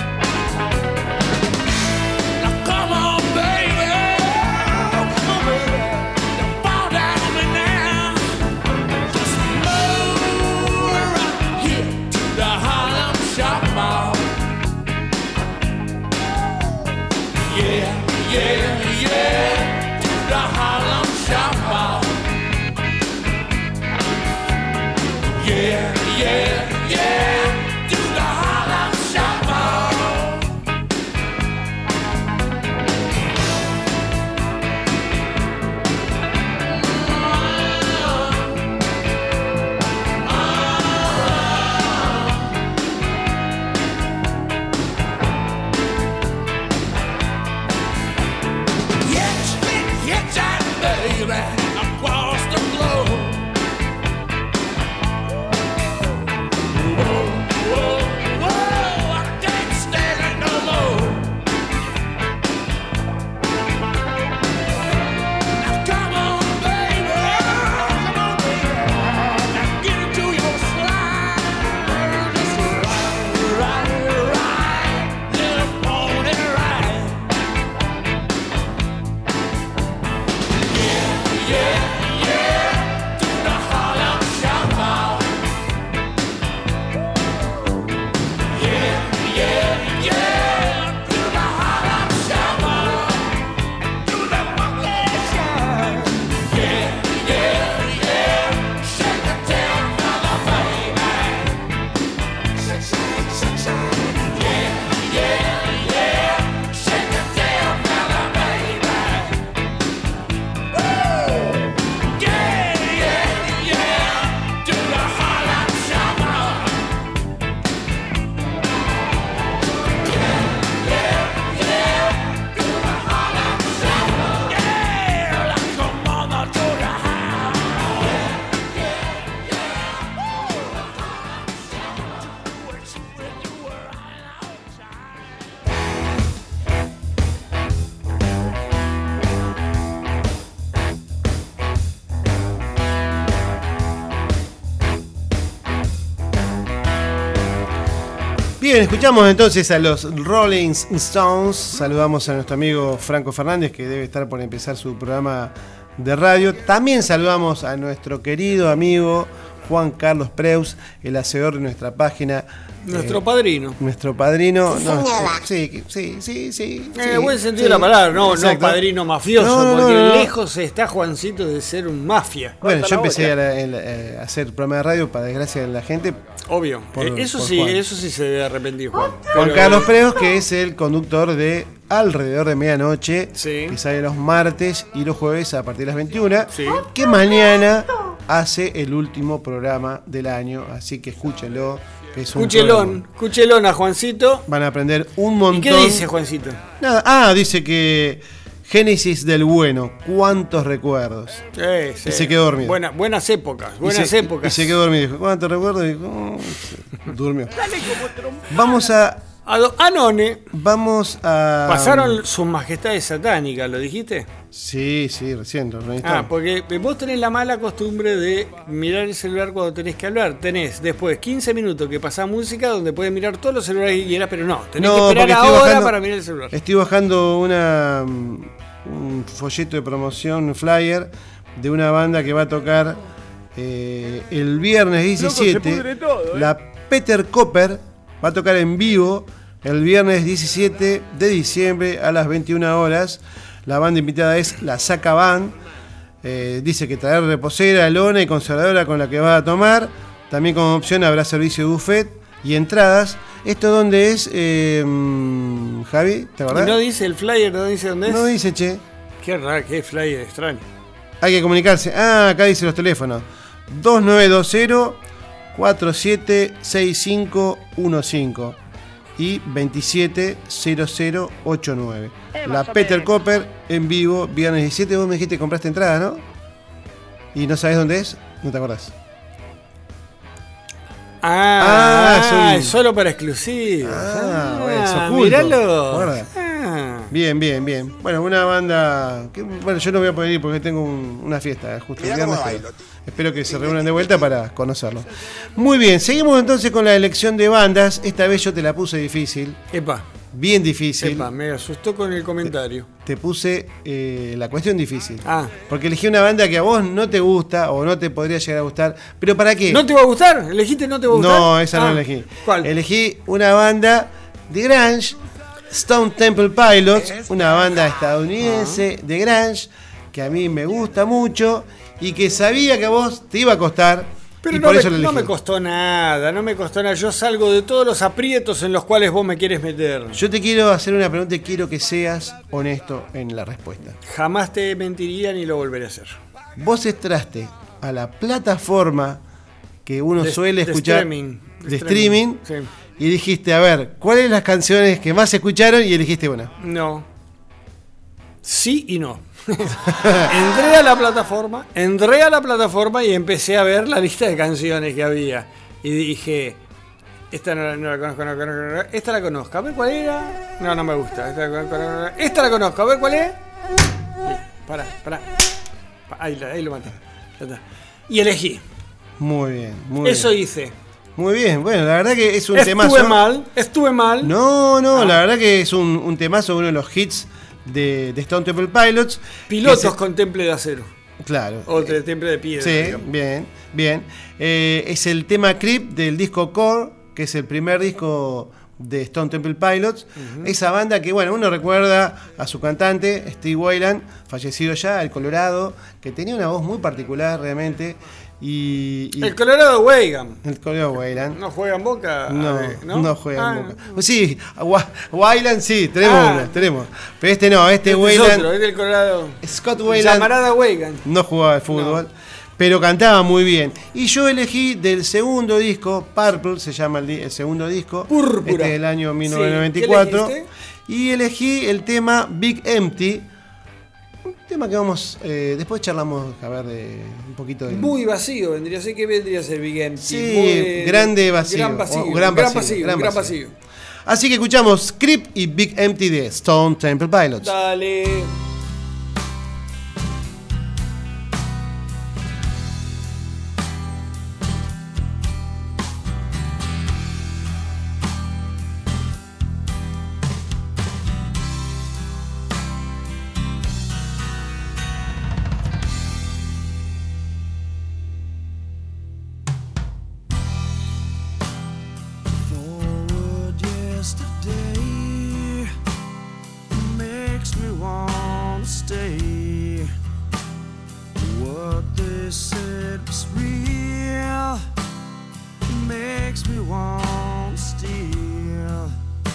Now come on, baby, come on, baby, don't fall down on me now. Just move right here to the Harlem Shop Mall. Yeah, yeah, yeah, to the Harlem Shop Mall. Yeah, yeah, yeah, to the Harlem Shop Mall. Hitch, hitch that baby across the globe. Whoa, whoa, I can't stand it no more. Now come on, baby, come on, baby. Now get into your slide. Just ride, ride, ride, little pony ride. Yeah, yeah, yeah, to the Harlem Shop Mall. Yeah, yeah, yeah, to the Harlem Shop Mall. To the monkey shop. Yeah, yeah, yeah, shake the tail feather, baby. Shake, shake, shake, shake. Yeah, yeah, yeah, shake the tail feather, baby. Woo! Yeah, yeah, yeah, to the Harlem Shop Mall. Yeah, like a mother to the house. Bien, escuchamos entonces a los Rolling Stones. Saludamos a nuestro amigo Franco Fernández, que debe estar por empezar su programa de radio. También saludamos a nuestro querido amigo Juan Carlos Preus, el hacedor de nuestra página. Nuestro Eh, padrino. Nuestro padrino. No, sí, sí, sí, sí. En sí, el buen sentido sí. de la palabra, no, no Exacto. padrino mafioso, No, no, porque no, no. lejos está Juancito de ser un mafia. Bueno, yo empecé a, a- a hacer programa de radio para desgracia de la gente. Obvio. Por- Eh, eso por sí, Juan. eso sí se debe arrepentir, Juan. Juan Pero- Carlos Preus, que es el conductor de Alrededor de Medianoche, Sí. que sale los martes y los jueves a partir de las veintiuna, Sí. que mañana hace el último programa del año, así que escúchenlo. Que es un Cuchelón, programa. cuchelón a Juancito. Van a aprender un montón. ¿Y qué dice Juancito? Nada. Ah, dice que Génesis del bueno, cuántos recuerdos. Eh, sí. Y se quedó dormido. Buena- buenas épocas, buenas y se, épocas. Y se quedó dormido. Dijo, ¿cuántos recuerdos? Y dijo, "Oh", durmió. Vamos a. A do- Anone Vamos a. pasaron sus majestades satánicas, ¿lo dijiste? Sí, sí, recién lo Ah, registramos. porque vos tenés la mala costumbre de mirar el celular cuando tenés que hablar. Tenés después quince minutos que pasás música donde puedes mirar todos los celulares que quieras, pero no, tenés No, que porque esperar estoy ahora bajando- para mirar el celular. Estoy bajando una un folleto de promoción, un flyer de una banda que va a tocar eh, el viernes diecisiete. La Peter Copper va a tocar en vivo el viernes diecisiete de diciembre a las veintiuna horas. La banda invitada es la Saca Band. Eh, dice que traer reposera, lona y conservadora con la que va a tomar. También como opción habrá servicio de buffet y entradas. ¿Esto dónde es, eh, Javi? ¿Te ¿Y acordás? no dice el flyer, no dice dónde es? No dice, che. Qué raro, qué flyer extraño. Hay que comunicarse. Ah, acá dice los teléfonos. dos nueve dos cero cuatro siete seis cinco uno cinco y veintisiete cero cero ochenta y nueve. La Peter Copper en vivo, viernes diecisiete. Vos me dijiste que compraste entrada, ¿no? ¿Y no sabés dónde es? No te acordás. Ah, Ah, ah, soy- es solo para exclusivos. Ah, bueno, es oculto. Míralo. Guarda. Ah. Bien, bien, bien. Bueno, una banda que, bueno, yo no voy a poder ir porque tengo un- una fiesta justo el viernes, pero espero que se reúnan de vuelta para conocerlo. Muy bien, seguimos entonces con la elección de bandas. Esta vez yo te la puse difícil, Epa, bien difícil. epa, me asustó con el comentario. Te puse eh, la cuestión difícil. Ah. Porque elegí una banda que a vos no te gusta o no te podría llegar a gustar. ¿Pero para qué? ¿No te va a gustar? ¿Elegiste no te va a gustar? No, esa no Ah, la elegí. ¿Cuál? Elegí una banda de grunge, Stone Temple Pilots, una banda estadounidense de grunge que a mí me gusta mucho y que sabía que a vos te iba a costar. Pero y no por me, eso la no elegí. me costó nada, no me costó nada. Yo salgo de todos los aprietos en los cuales vos me quieres meter. Yo te quiero hacer una pregunta y quiero que seas honesto en la respuesta. Jamás te mentiría ni lo volveré a hacer. Vos entraste a la plataforma que uno De- suele de escuchar streaming, de de streaming, streaming, y dijiste, a ver, ¿cuáles las canciones que más escucharon? Y elegiste una. No. Sí y no. Entré a la plataforma, entré a la plataforma y empecé a ver la lista de canciones que había. Y dije, esta no, la- no la conozco, no la conozco, no la- esta la conozco, a ver cuál era. No, no me gusta. Esta la conozco, no, no, no. Esta la conozco, a ver cuál es. Pará, pará. Pa- Ahí, la- ahí lo maté. Ya está. Y elegí. Muy bien, muy Eso bien. hice. Muy bien, bueno, la verdad que es un Estuve temazo. mal, estuve mal. No, no, Ah. la verdad que es un, un temazo, uno de los hits de, de Stone Temple Pilots. Pilotos Que se- con temple de acero. Claro. O de temple de piedra. Sí, digamos. bien, bien. Eh, es el tema Creep del disco Core, que es el primer disco de Stone Temple Pilots. Esa banda que, bueno, uno recuerda a su cantante, Steve Weiland, fallecido ya, el Colorado, que tenía una voz muy particular realmente. Y, y- El Colorado Weigan. el Colorado Weiland. ¿No juega en Boca? No, Eh, no, juega en Ah, Boca. Pues sí, Wa- Weiland sí, tenemos Ah. uno, tenemos. Pero este no, este Este es Weiland, otro, es del Colorado. Scott Weiland, Llamarada Weigan. no jugaba al fútbol, pero cantaba muy bien. Y yo elegí del segundo disco, Purple se llama el, di- el segundo disco, Púrpura. este es del año Sí, mil novecientos noventa y cuatro, ¿qué elegiste? y elegí el tema Big Empty, un tema que vamos, eh, después charlamos a ver de un poquito de... Muy vacío, vendría a ser que vendría a ser Big Empty. Sí, Muy- grande vacío, Gran vacío. o gran gran vacío, vacío. gran Gran vacío. vacío. Así que escuchamos Creep y Big Empty de Stone Temple Pilots. Dale. Forward yesterday makes me wanna stay. What they said was real makes me wanna steal.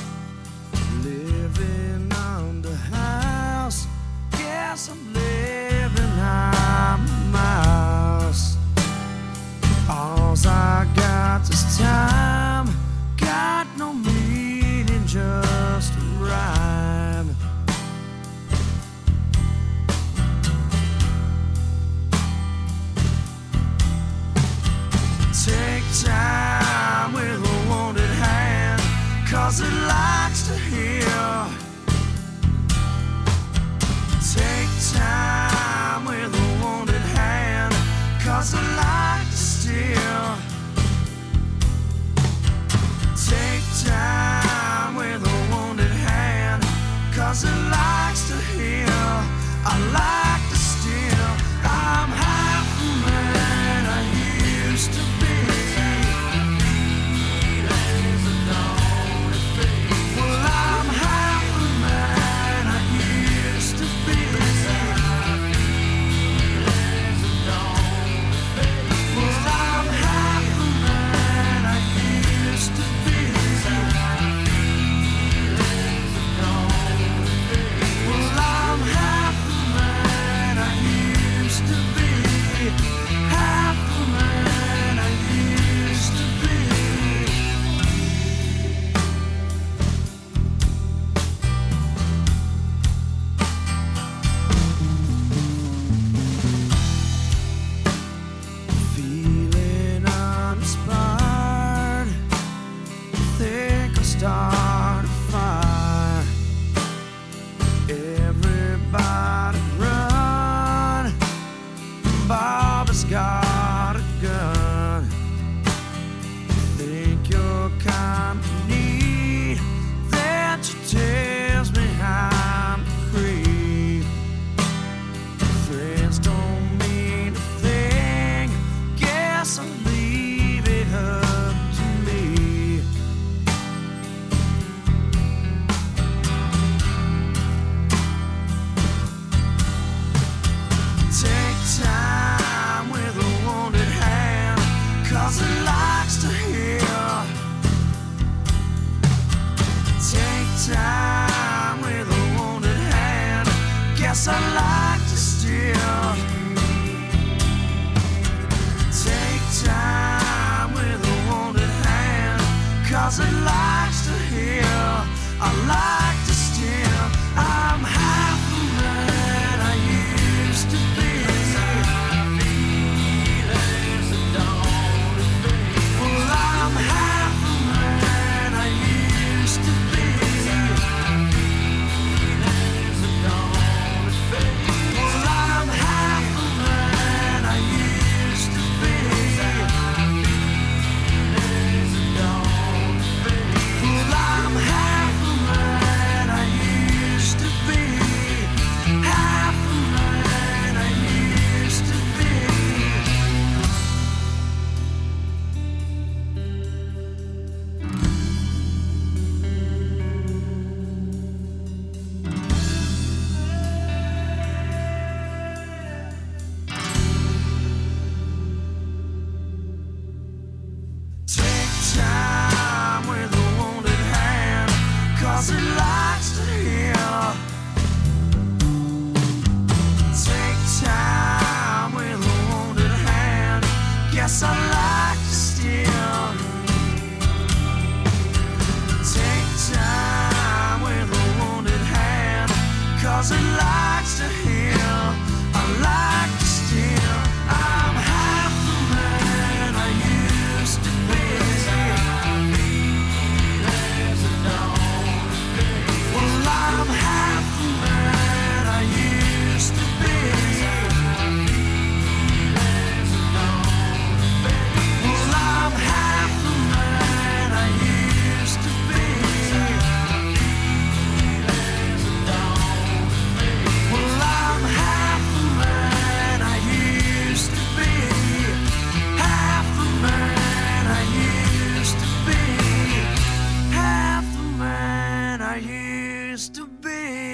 Living under house, guess I'm living I'm a mouse. All's I got is time, got no meaning, just a rhyme. Take time with a wounded hand, cause it likes to heal. Take time with a wounded hand, cause I like to steal. Take time with a wounded hand, cause it likes to heal. I like to steal. I'm half the man I used to be. Well, I'm half the man I used to be. Well, I'm half the man I used to be. Well, I'm half the man cause it likes to hear. I like to steer. I'm half the man I used to be. Well, I'm half the man I used to be. Well, I'm half the man I used to be. Well, I'm half the man I used to be. Half the man I used to be. Take time with a wounded hand, cause it likes to heal. Take time with a wounded hand, guess I like to steal. Take time with a wounded hand, cause it likes to heal. I like to steal. I'm half the man I used to be. Well, I'm half the man I used to be. Well, I'm half the man I used to be. Well, I'm half the man I used to be. Half the man I used to be. Half the man I used to be.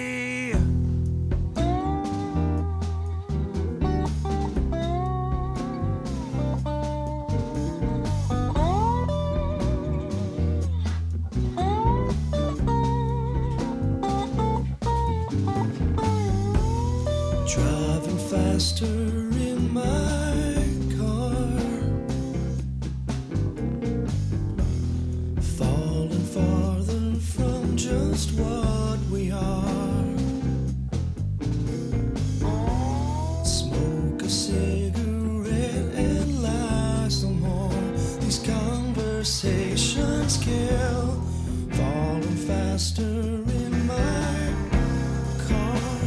Driving faster in my car, falling farther from just what we are. Smoke a cigarette and lie some more. These conversations kill. Falling faster in my car.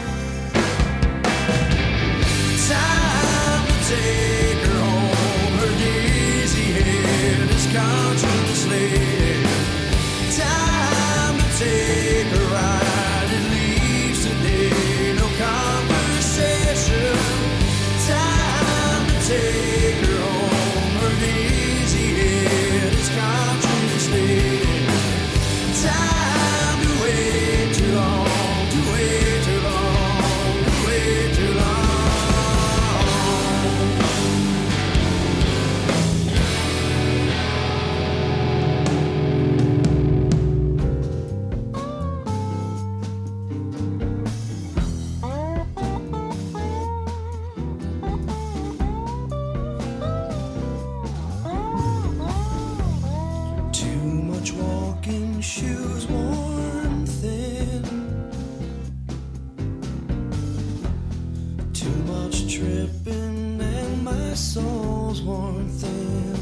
Time to take her home. Her dizzy head is contemplated. Time to take her ride. It leaves today no conversation. Time to take her home. Her dizzy head is contemplated. Time to wait too long. To wait too long. To wait too long. Too much walking, shoes worn thin. Too much tripping, and my soul's worn thin.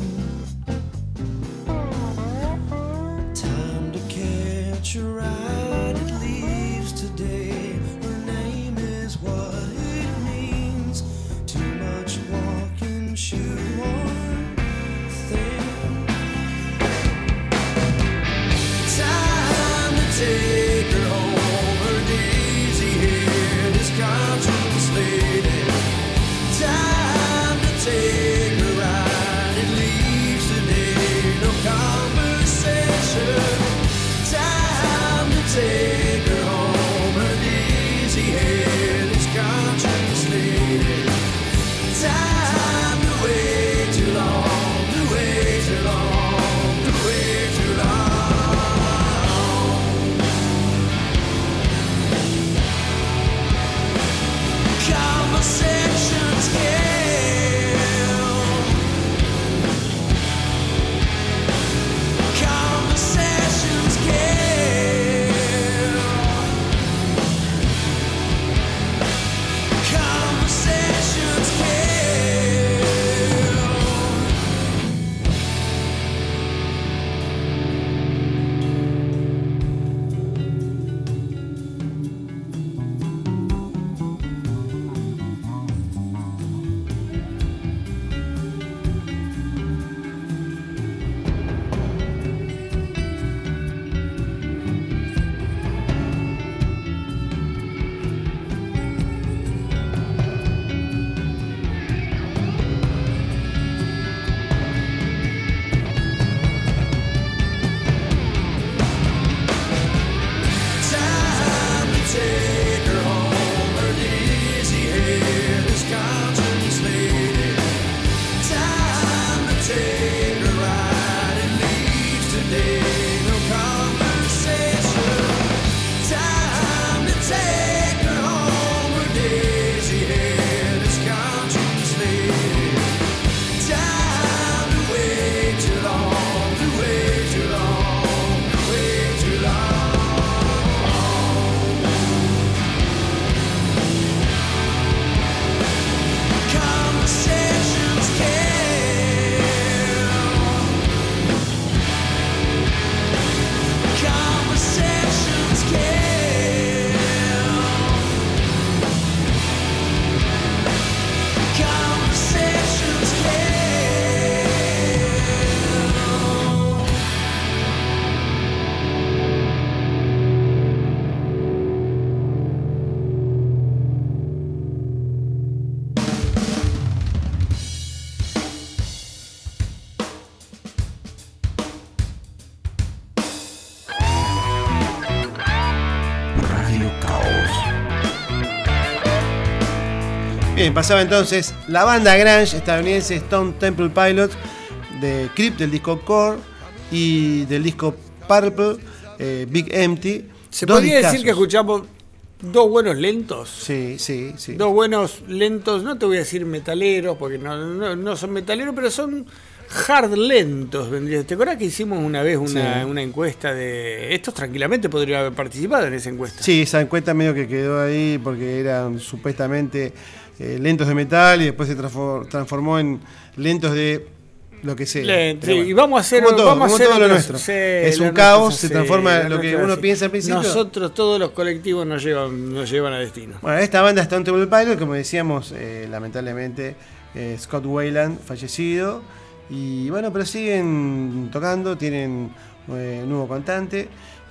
Time to catch a ride, it leaves today. Her name is what it means. Too much walking, shoes worn thin. Time to take her home. Her dizzy head is contemplated. Time to take her ride. Bien, pasaba entonces la banda grunge estadounidense Stone Temple Pilots, de Creep del disco Core y del disco Purple, eh, Big Empty. ¿Se Dos podría discazos. decir que escuchamos dos buenos lentos? Sí, sí, sí. Dos buenos lentos, no te voy a decir metaleros, porque no, no, no son metaleros, pero son hard lentos. vendría. ¿Te acuerdas que hicimos una vez una, Sí. una encuesta de... Estos tranquilamente podrían haber participado en esa encuesta. Sí, esa encuesta medio que quedó ahí porque eran supuestamente eh, lentos de metal y después se transfor- transformó en lentos de lo que sea. Lento, Pero sí, bueno. y vamos a hacer, como todo, vamos a como hacer todo lo otras- nuestro. sí, es lo un caos, nuestro, se sí, transforma en lo lo que nuestro, uno sí. piensa al principio. Nosotros, todos los colectivos, nos llevan, nos llevan a destino. Bueno, esta banda Stone Temple Pilots, como decíamos, eh, lamentablemente eh, Scott Weiland fallecido. Y bueno, pero siguen tocando, tienen eh, un nuevo cantante.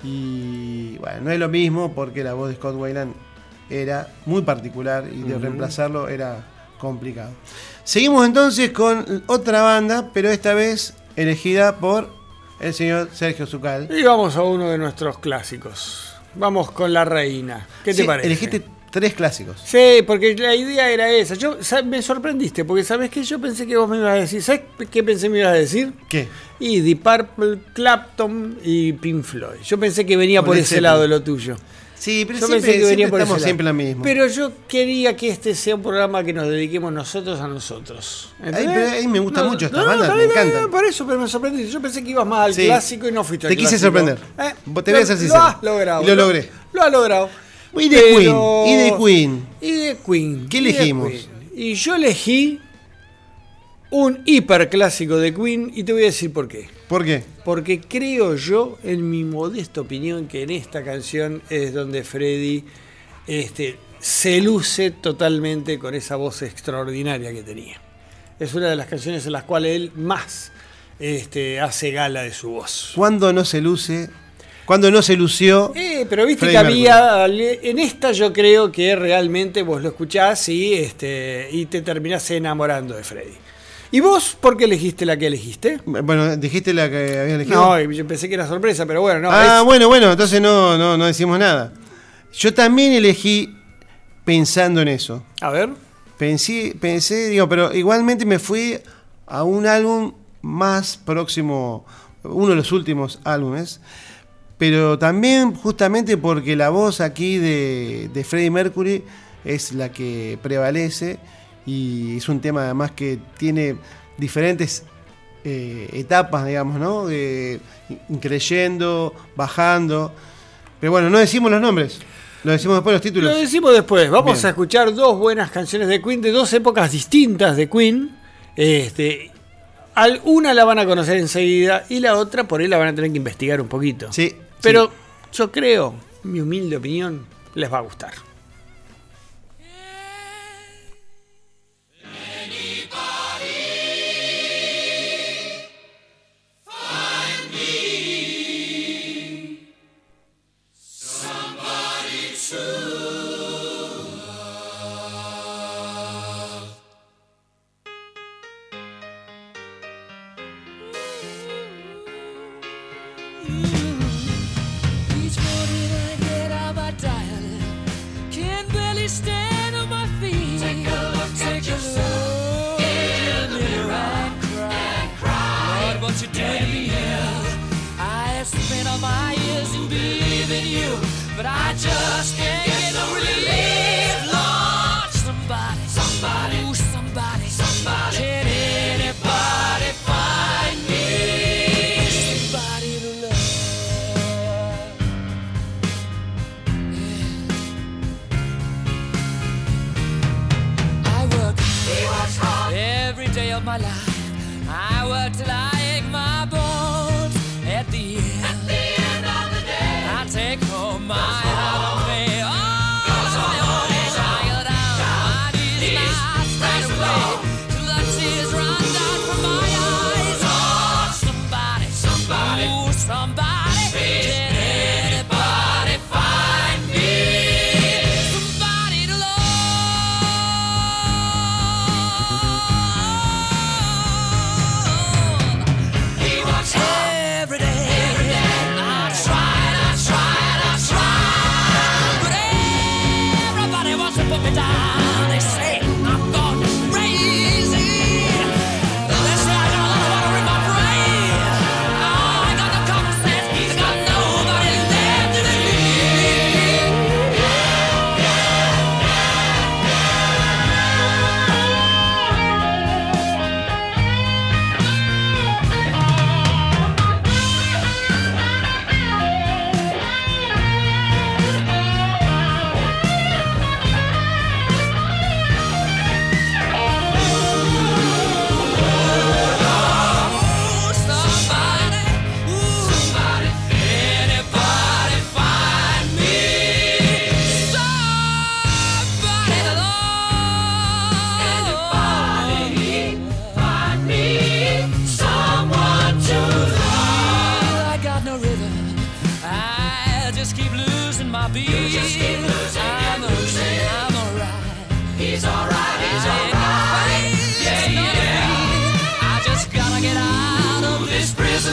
Y bueno, no es lo mismo porque la voz de Scott Weiland era muy particular y de Ujú. reemplazarlo era complicado. Seguimos entonces con otra banda, pero esta vez elegida por el señor Sergio Zucal. Y vamos a uno de nuestros clásicos. Vamos con La Reina. ¿Qué te Sí, parece? elegiste tres clásicos. Sí, porque la idea era esa. Yo sa- me sorprendiste, porque sabes que yo pensé que vos me ibas a decir. ¿Sabes qué pensé que me ibas a decir? ¿Qué? Y Deep Purple, Clapton y Pink Floyd. Yo pensé que venía Por por Led ese Zeppelin. lado de lo tuyo. Sí, pero Yo siempre, pensé que venía siempre por ese estamos lado. siempre en lo mismo. Pero yo quería que este sea un programa que nos dediquemos nosotros a nosotros. Ay, pero ahí me gusta mucho estas bandas, está me bien, está bien, encantan. Por eso, pero me sorprendiste. Yo pensé que ibas más al Sí. clásico y no fuiste al Te quise clásico. sorprender. Eh, Te voy a ser lo- sincero. Lo has logrado. Y lo logré. Lo has logrado. Y de Pero- Queen, y de Queen. Y de Queen. ¿Qué y de elegimos? Queen. Y yo elegí un hiperclásico de Queen y te voy a decir por qué. ¿Por qué? Porque creo yo, en mi modesta opinión, que en esta canción es donde Freddie este, se luce totalmente con esa voz extraordinaria que tenía. Es una de las canciones en las cuales él más este, hace gala de su voz. ¿Cuándo no se luce? ¿Cuándo no se lució? Eh, pero viste Freddie que había, en esta yo creo que realmente vos lo escuchás y, este, y te terminás enamorando de Freddie. ¿Y vos por qué elegiste la que elegiste? Bueno, dijiste la que había elegido. No, yo pensé que era sorpresa, pero bueno, no. ah, es- bueno, bueno, entonces no, no, no decimos nada. Yo también elegí pensando en eso. A ver. Pensé, pensé, digo, pero igualmente me fui a un álbum más próximo, uno de los últimos álbumes, pero también justamente porque la voz aquí de, de Freddie Mercury es la que prevalece y es un tema además que tiene diferentes eh, etapas, digamos, ¿no? De, creyendo, bajando, pero bueno, no decimos los nombres, lo decimos después los títulos. Lo decimos después. Vamos Bien. a escuchar dos buenas canciones de Queen, de dos épocas distintas de Queen. Este, al- una la van a conocer enseguida y la otra por ahí la van a tener que investigar un poquito. Sí, Pero sí. yo creo, mi humilde opinión, les va a gustar. Each morning I get out my diary, can barely stand on my feet. Take a look, take a look in the mirror and cry. Lord, what you doing to me is I have spent all my years in believing you, but I just can't get no relief. Lord, somebody, somebody, ooh, somebody, somebody, can anybody find me somebody to love? I work every day of my life. I work till I ache my bones. At the end, At the end of the day, I take home my heart of me. Oh, my own. I go down my knees and I straight away till the tears run down from my eyes. Oh, somebody, somebody, ooh, somebody, can anybody find me somebody to love? He works every day. I tried, I tried, I tried, but everybody wants to put me down. They say I'm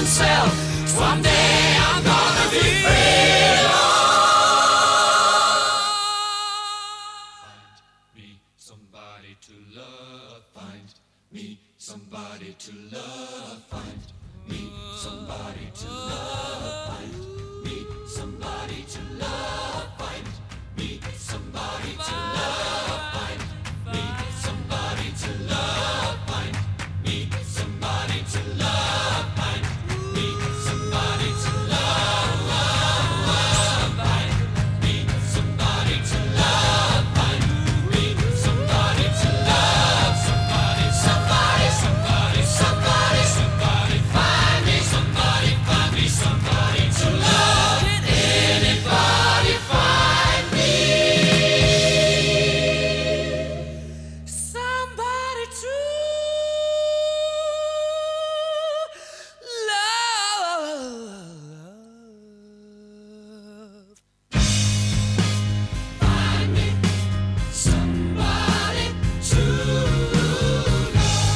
himself. Someday I'm gonna be free. Find me somebody to love. Find me somebody to love. Find me somebody to love. Find me somebody to love. Find me somebody to love. Find me somebody to love. Find me somebody to love. Find me somebody to love. Find me somebody to love. Find me somebody to love. Somebody, somebody, somebody, somebody, somebody. Find me somebody, find me somebody to love. Can anybody find me somebody to love? Find me somebody to love.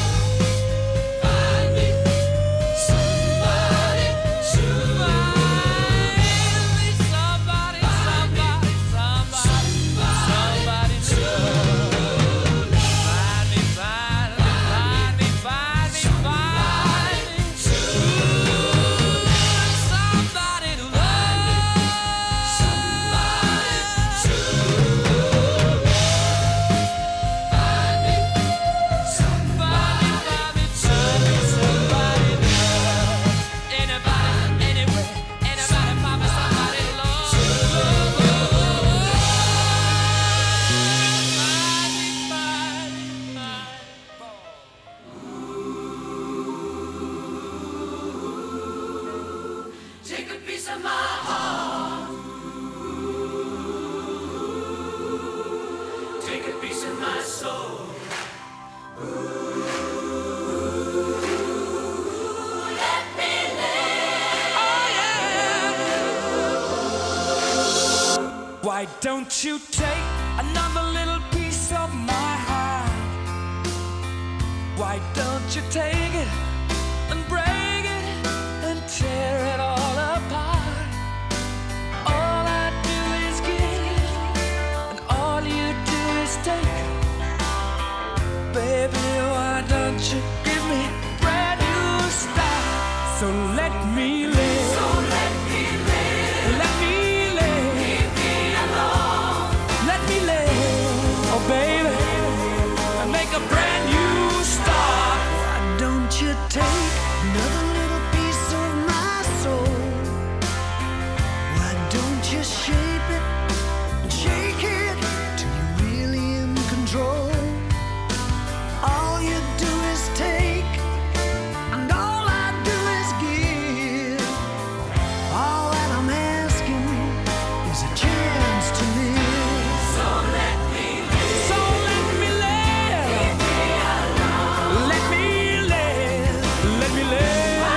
Find me somebody to love. Find me somebody, somebody, somebody, somebody to love. Find me, find me, find me, find me, find me to love. Somebody to love. Somebody to love. Find me somebody, find me to somebody to love. Anybody, anywhere, anybody, find me somebody to love. Find me, find me, find me. Take a piece of my heart. Take a piece of my soul. Let me live. Oh yeah. Why don't you take another little piece of my heart? Why don't you take it and break it and tear it all apart? All I do is give, and all you do is take. Baby, why don't you give me a brand new start? So let me live. So let me live. Let me live. Leave me alone. Let me live. Oh, baby, and make a brand new start. Why don't you take another little piece of my soul? Why don't you shape it and shake it till you're really in control? All you do is take, and all I do is give. All that I'm asking is a chance to live. So let me live. So let me live. Leave me alone. Let me live. Let me live.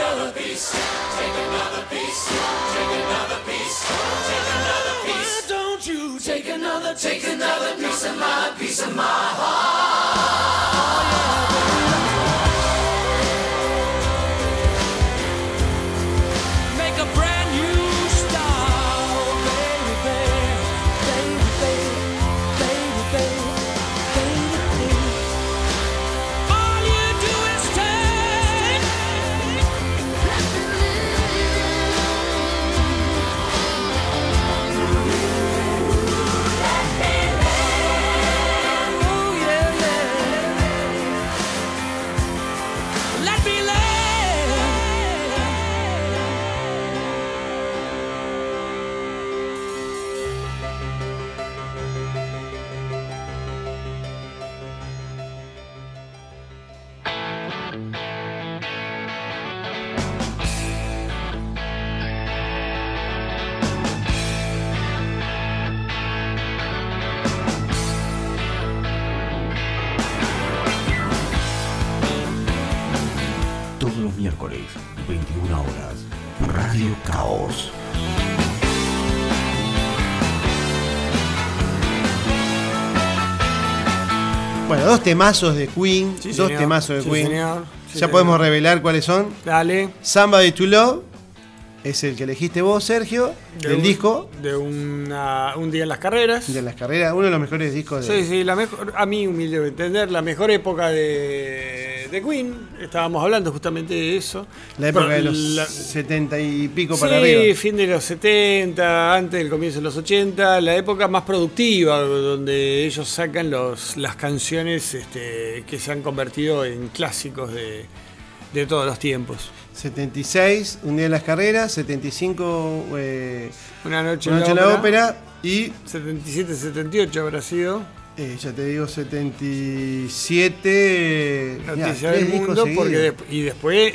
another piece. Take another piece. Take another piece. Take another piece. Why don't you take another, take another piece of my, piece of my heart? Make a brand new start, baby, baby, baby, baby, baby, baby, baby. All you do is take. Oh yeah, yeah. Let me live. Todos los miércoles, veintiuna horas, Radio Caos. Bueno, dos temazos de Queen. Sí, dos señor. temazos de Sí, Queen. señor. Sí, ya señor. podemos revelar cuáles son. Dale. Somebody to Love es el que elegiste vos, Sergio, De del un- disco De una, un día en las carreras. de las carreras, uno de los mejores discos de. Sí, sí, la mejor, a mí humilde de entender, la mejor época de, de Queen. Estábamos hablando justamente de eso. La época de los La- setenta y pico Sí, para arriba. fin de los setenta, antes del comienzo de los ochenta, la época más productiva, donde ellos sacan los, las canciones este, que se han convertido en clásicos de, de todos los tiempos. setenta y seis, un día en las carreras, setenta y cinco, eh, Una noche, una noche en en la ópera y, setenta y siete, setenta y ocho habrá sido. eh, ya te digo, setenta y siete. mirá, Noticia tres del discos mundo, porque seguidos. de- y después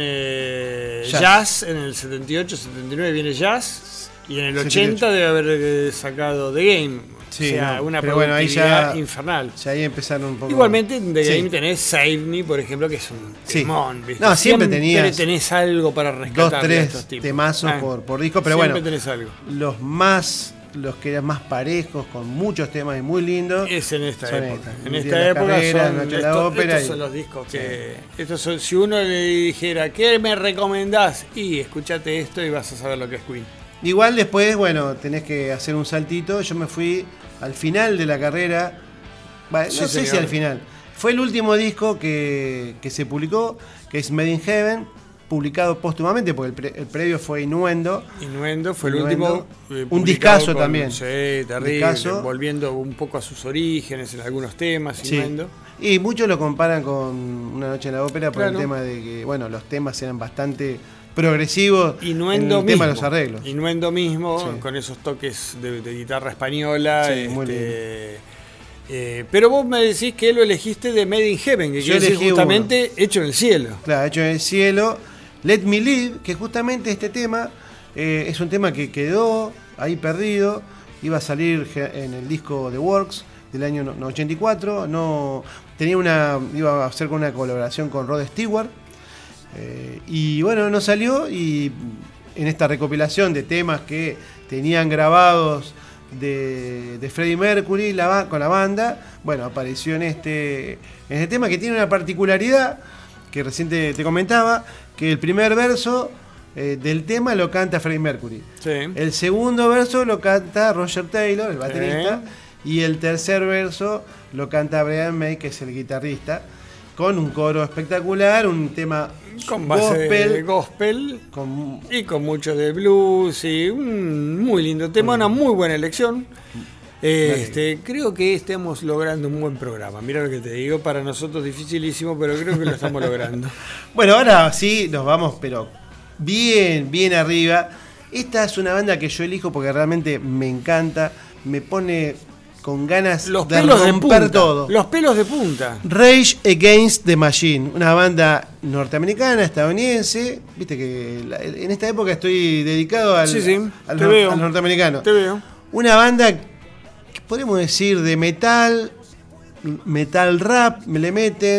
viene Jazz. jazz. En el setenta y ocho, setenta y nueve viene Jazz, y en el setenta y ochenta ocho. debe haber eh, sacado The Game. Sí, o sea, no, una pero bueno, ahí productividad ya- infernal. Ya ahí empezaron un poco. Igualmente en The Sí. Game tenés Save Me, por ejemplo, que es un Sí. temón, ¿viste? No, siempre tenías tenés algo para rescatar dos, de tres estos tipos. temazos Ah, por, por disco, pero siempre bueno, tenés algo. los más, los que eran más parejos, con muchos temas y muy lindos. Es en esta Son época. estas. En Un día esta en la época carrera, son, Noche en la estos, ópera estos y- son los discos que... Estos son, si uno le dijera, ¿qué me recomendás? Y escuchate esto y vas a saber lo que es Queen. Igual después, bueno, tenés que hacer un saltito. Yo me fui al final de la carrera. Bueno, Sí, no sé señor. si al final. Fue el último disco que, que se publicó, que es Made in Heaven, publicado póstumamente, porque el, pre- el previo fue Innuendo. Innuendo fue el Innuendo. último. eh, Un publicado discazo con- también. Sí, terrible. Discazo. Volviendo un poco a sus orígenes en algunos temas. Sí. Innuendo. Y muchos lo comparan con Una noche en la ópera por Claro. el tema de que, bueno, los temas eran bastante progresivos Innuendo en el mismo. tema de los arreglos. Innuendo mismo, Sí. con esos toques de, de guitarra española. Sí, muy este, eh, pero vos me decís que lo elegiste de Made in Heaven, que Yo quiere decir elegí justamente hecho en el cielo. Claro, hecho en el cielo. Let Me Live, que justamente este tema eh, es un tema que quedó ahí perdido. Iba a salir ge- en el disco The Works del año no- ochenta y cuatro. No, tenía una, iba a hacer con una colaboración con Rod Stewart. Eh, y bueno, no salió. Y en esta recopilación de temas que tenían grabados de, de Freddie Mercury la, ba- con la banda, bueno, apareció en este, en este tema que tiene una particularidad que recién te, te comentaba, que el primer verso eh, del tema lo canta Freddie Mercury. Sí. El segundo verso lo canta Roger Taylor, el baterista, y el tercer verso lo canta Brian May, que es el guitarrista, con un coro espectacular, un tema Con base gospel, de gospel con- y con mucho de blues y un muy lindo tema, una muy buena elección. Este, creo que estamos logrando un buen programa. Mira lo que te digo, para nosotros dificilísimo, pero creo que lo estamos logrando. Bueno, ahora sí nos vamos, pero bien, bien arriba. Esta es una banda que yo elijo porque realmente me encanta, me pone con ganas Los de pelos de romper punta. todo. Los pelos de punta. Rage Against the Machine, una banda norteamericana, estadounidense. Viste que la- en esta época estoy dedicado al, Sí, sí, al te nor- veo. al norteamericano. Te veo. Una banda que podemos decir de metal, metal rap, me le meten.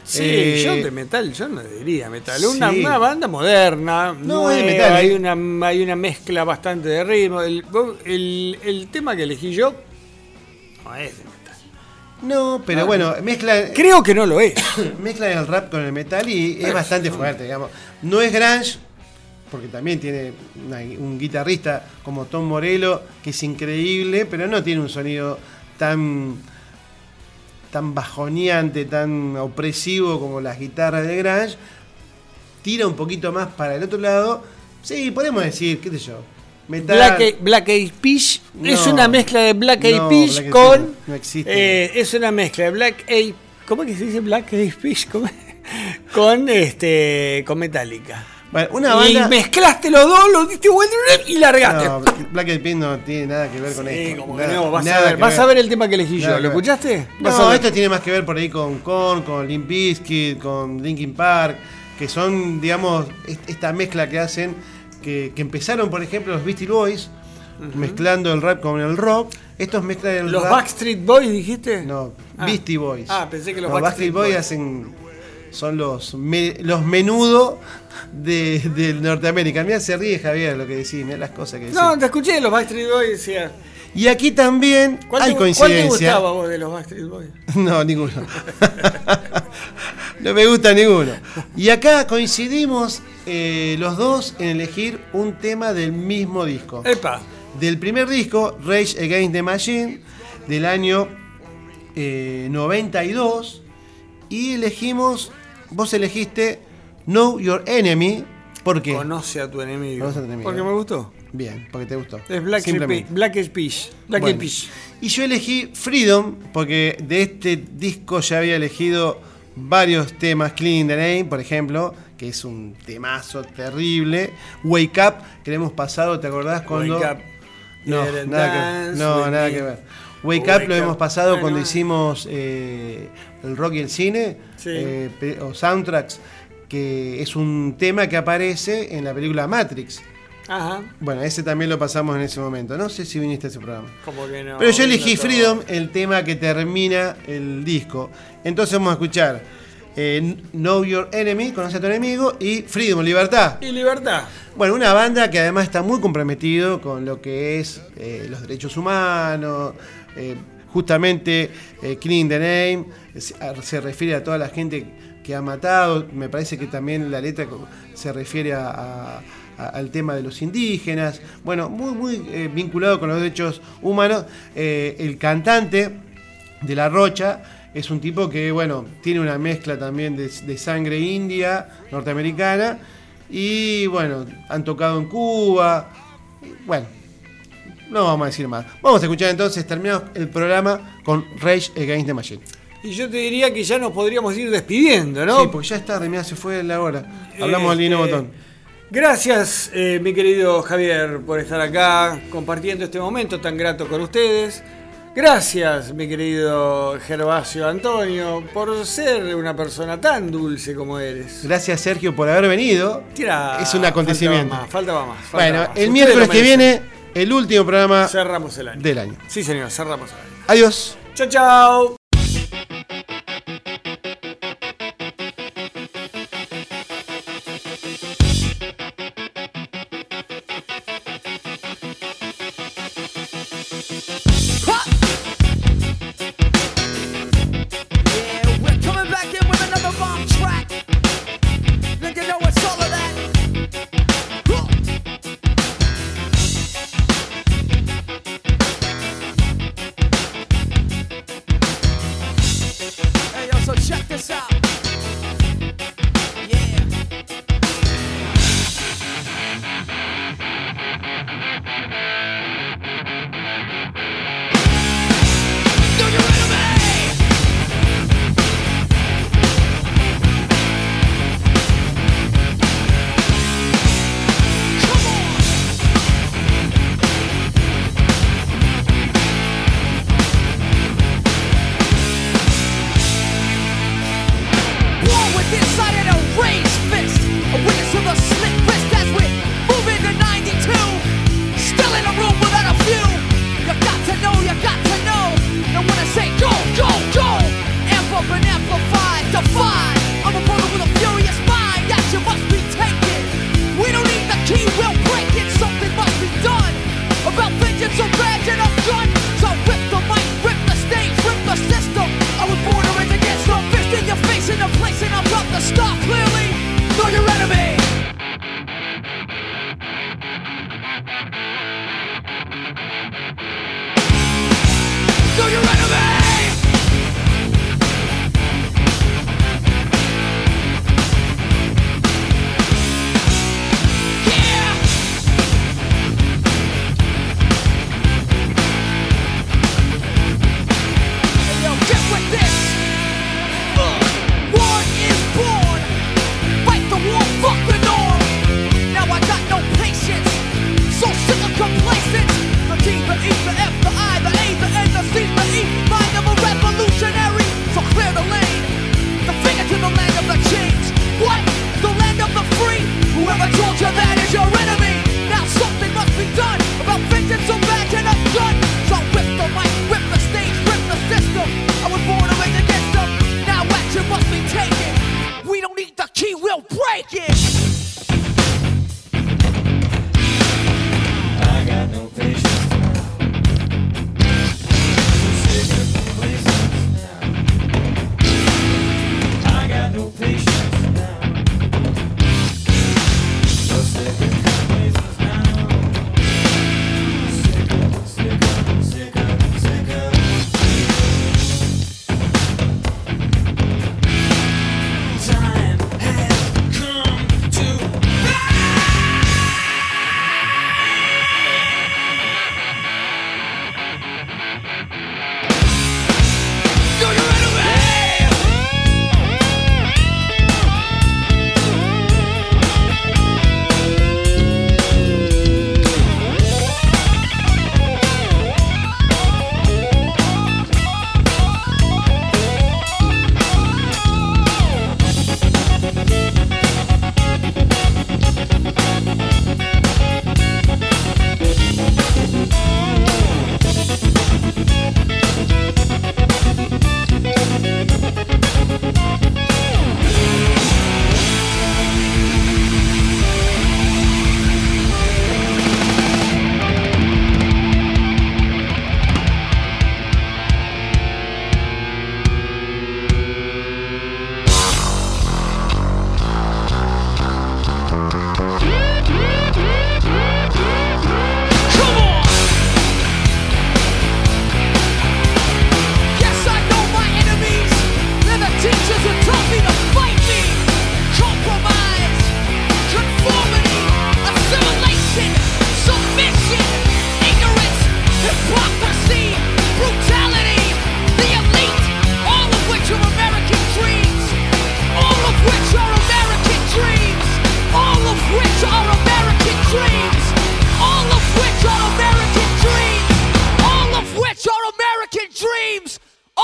Sí, Eh, yo de metal, yo no diría metal. Una, sí. una banda moderna. No, es de nueva, metal, Hay eh. una, hay una mezcla bastante de ritmo. El, el, el tema que elegí yo no es de metal. No, pero bueno, mezcla, Creo que no lo es. mezcla el rap con el metal y es bastante fuerte, digamos. No es grunge, porque también tiene una- un guitarrista como Tom Morello, que es increíble, pero no tiene un sonido tan, tan bajoneante, tan opresivo como las guitarras de grunge. Tira un poquito más para el otro lado. Sí, podemos decir, qué sé yo, metal. Black, Eyed- Black Eyed Peas es No. una mezcla de Black Eyed No, Peas Black Eyed con. Peas no existe. eh, es una mezcla de Black Eyed. ¿Cómo es que se dice Black Eyed Peas? ¿Cómo es? Con este. Con Metallica. Bueno, una banda. Y mezclaste los dos, los diste vuelta y largaste. No, Black Eyed Peas no tiene nada que ver con Sí, esto. como que Nada- no, vas, a nada ver, que vas a ver el tema que elegí Nada yo. que ¿Lo ver. escuchaste? Vas a No, ver. esto tiene más que ver por ahí con Korn, con Limp Bizkit, con Linkin Park, que son, digamos, est- esta mezcla que hacen, que, que empezaron, por ejemplo, los Beastie Boys, mezclando el rap con el rock. Estos mezclan el ¿Los rap. Backstreet Boys dijiste? No, Ah. Beastie Boys. Ah, pensé que los Los Backstreet Boys Boys. hacen. Son los, me- los menudos de, de Norteamérica. Mira, se ríe Javier lo que decís, mira las cosas que decís. No, te escuché los Backstreet Boys. Decía, Y aquí también ¿cuál, hay te, ¿Cuál te coincidencia. gustaba vos de los Backstreet Boys? No, ninguno. No me gusta ninguno. Y acá coincidimos eh, los dos en elegir un tema del mismo disco. Epa. Del primer disco, Rage Against the Machine, del año eh, noventa y dos. Y elegimos, vos elegiste Know Your Enemy. ¿Por qué? Conoce a tu enemigo. Conoce a tu enemigo. Porque me gustó. Bien, porque te gustó. Es Black Eyed Simplemente. Peas. Black Eyed Peas. Black Eyed Bueno, Peas. y yo elegí Freedom porque de este disco ya había elegido varios temas. Clean the Name, por ejemplo, que es un temazo terrible. Wake Up, que le hemos pasado, ¿te acordás cuando? Wake Up. No, Get a nada que, dance no, with nada me. que ver. Wake, Wake Up lo Up. hemos pasado Bueno. cuando hicimos eh, el rock y el cine, Sí. eh, pe- o soundtracks, que es un tema que aparece en la película Matrix. Ajá. Bueno, ese también lo pasamos en ese momento. No sé si viniste a ese programa. Como que no. Pero yo elegí no todo. Freedom, el tema que termina el disco. Entonces vamos a escuchar eh, Know Your Enemy, conoce a tu enemigo, y Freedom, libertad. Y libertad. Bueno, una banda que además está muy comprometido con lo que es eh, los derechos humanos, eh, justamente eh, Killing the Name, se, se refiere a toda la gente que ha matado, me parece que también la letra se refiere a... a al tema de los indígenas, bueno, muy muy eh, vinculado con los derechos humanos. Eh, el cantante de La Rocha es un tipo que, bueno, tiene una mezcla también de, de sangre india, norteamericana, y bueno, han tocado en Cuba, bueno, no vamos a decir más. Vamos a escuchar entonces, terminamos el programa con Rage Against the Machine. Y yo te diría que ya nos podríamos ir despidiendo, ¿no? Sí, porque ya está, mirá, se fue la hora. Hablamos al Este, Lino Botón. Gracias, eh, mi querido Javier, por estar acá compartiendo este momento tan grato con ustedes. Gracias, mi querido Gervasio Antonio, por ser una persona tan dulce como eres. Gracias, Sergio, por haber venido. Tira, Es un acontecimiento. Faltaba más, faltaba más. faltaba Bueno, más. el Ustedes miércoles lo que merecen. viene, el último programa Cerramos el año. del año. Sí, señor, cerramos el año. Adiós. Chao, chao. Yeah, we're coming back in with another bomb track. Then you know what's all of that. Huh.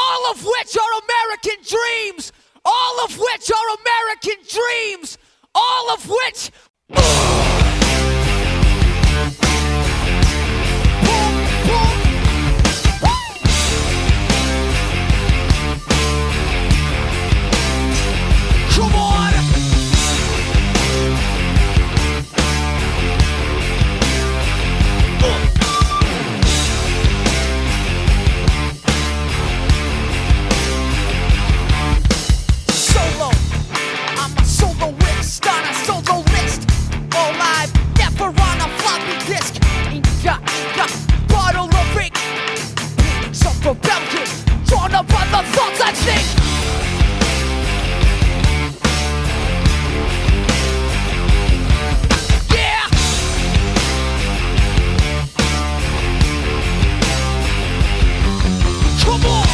all of which are American dreams, all of which are American dreams, all of which. Come on! Solo, I'm a soloist on a solo list. All live, never on a floppy disk. Inga, inga, bottle of ink. Some rebellion, drawn up by the thoughts I think. Come on!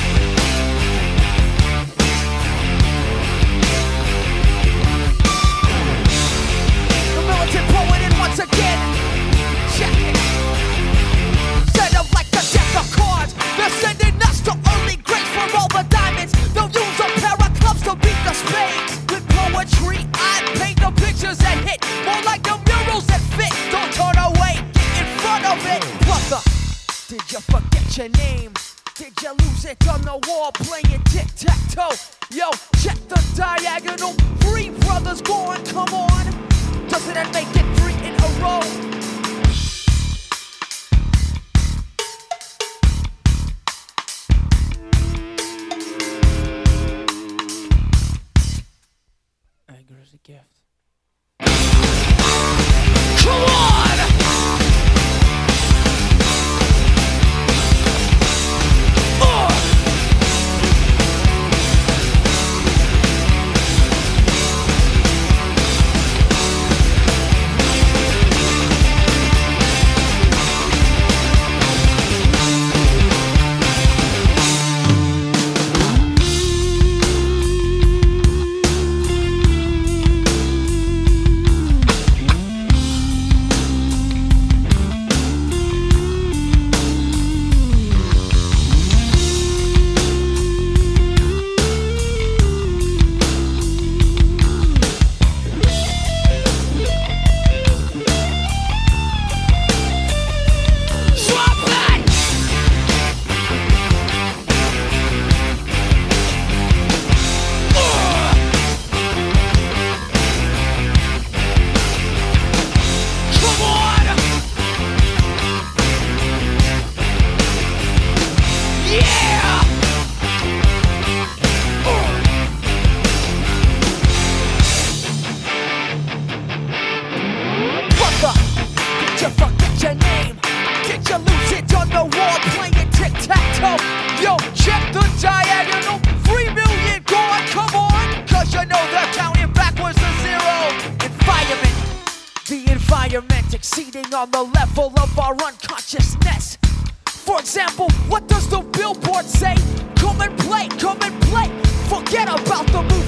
The militant poet and once again, check it. Set up like the deck of cards. They're sending us to early grades for all the diamonds. They'll use a pair of clubs to beat the spades. With poetry, I paint the pictures that hit. More like the murals that fit. Don't turn away, get in front of it. Brother, did you forget your name? Did you lose it on the wall playing tic-tac-toe? Yo, check the diagonal. Three brothers gone, come on. Doesn't that make it three in a row? Anger is a gift. Come on! On the level of our unconsciousness. For example, what does the billboard say? Come and play, come and play. Forget about the movie.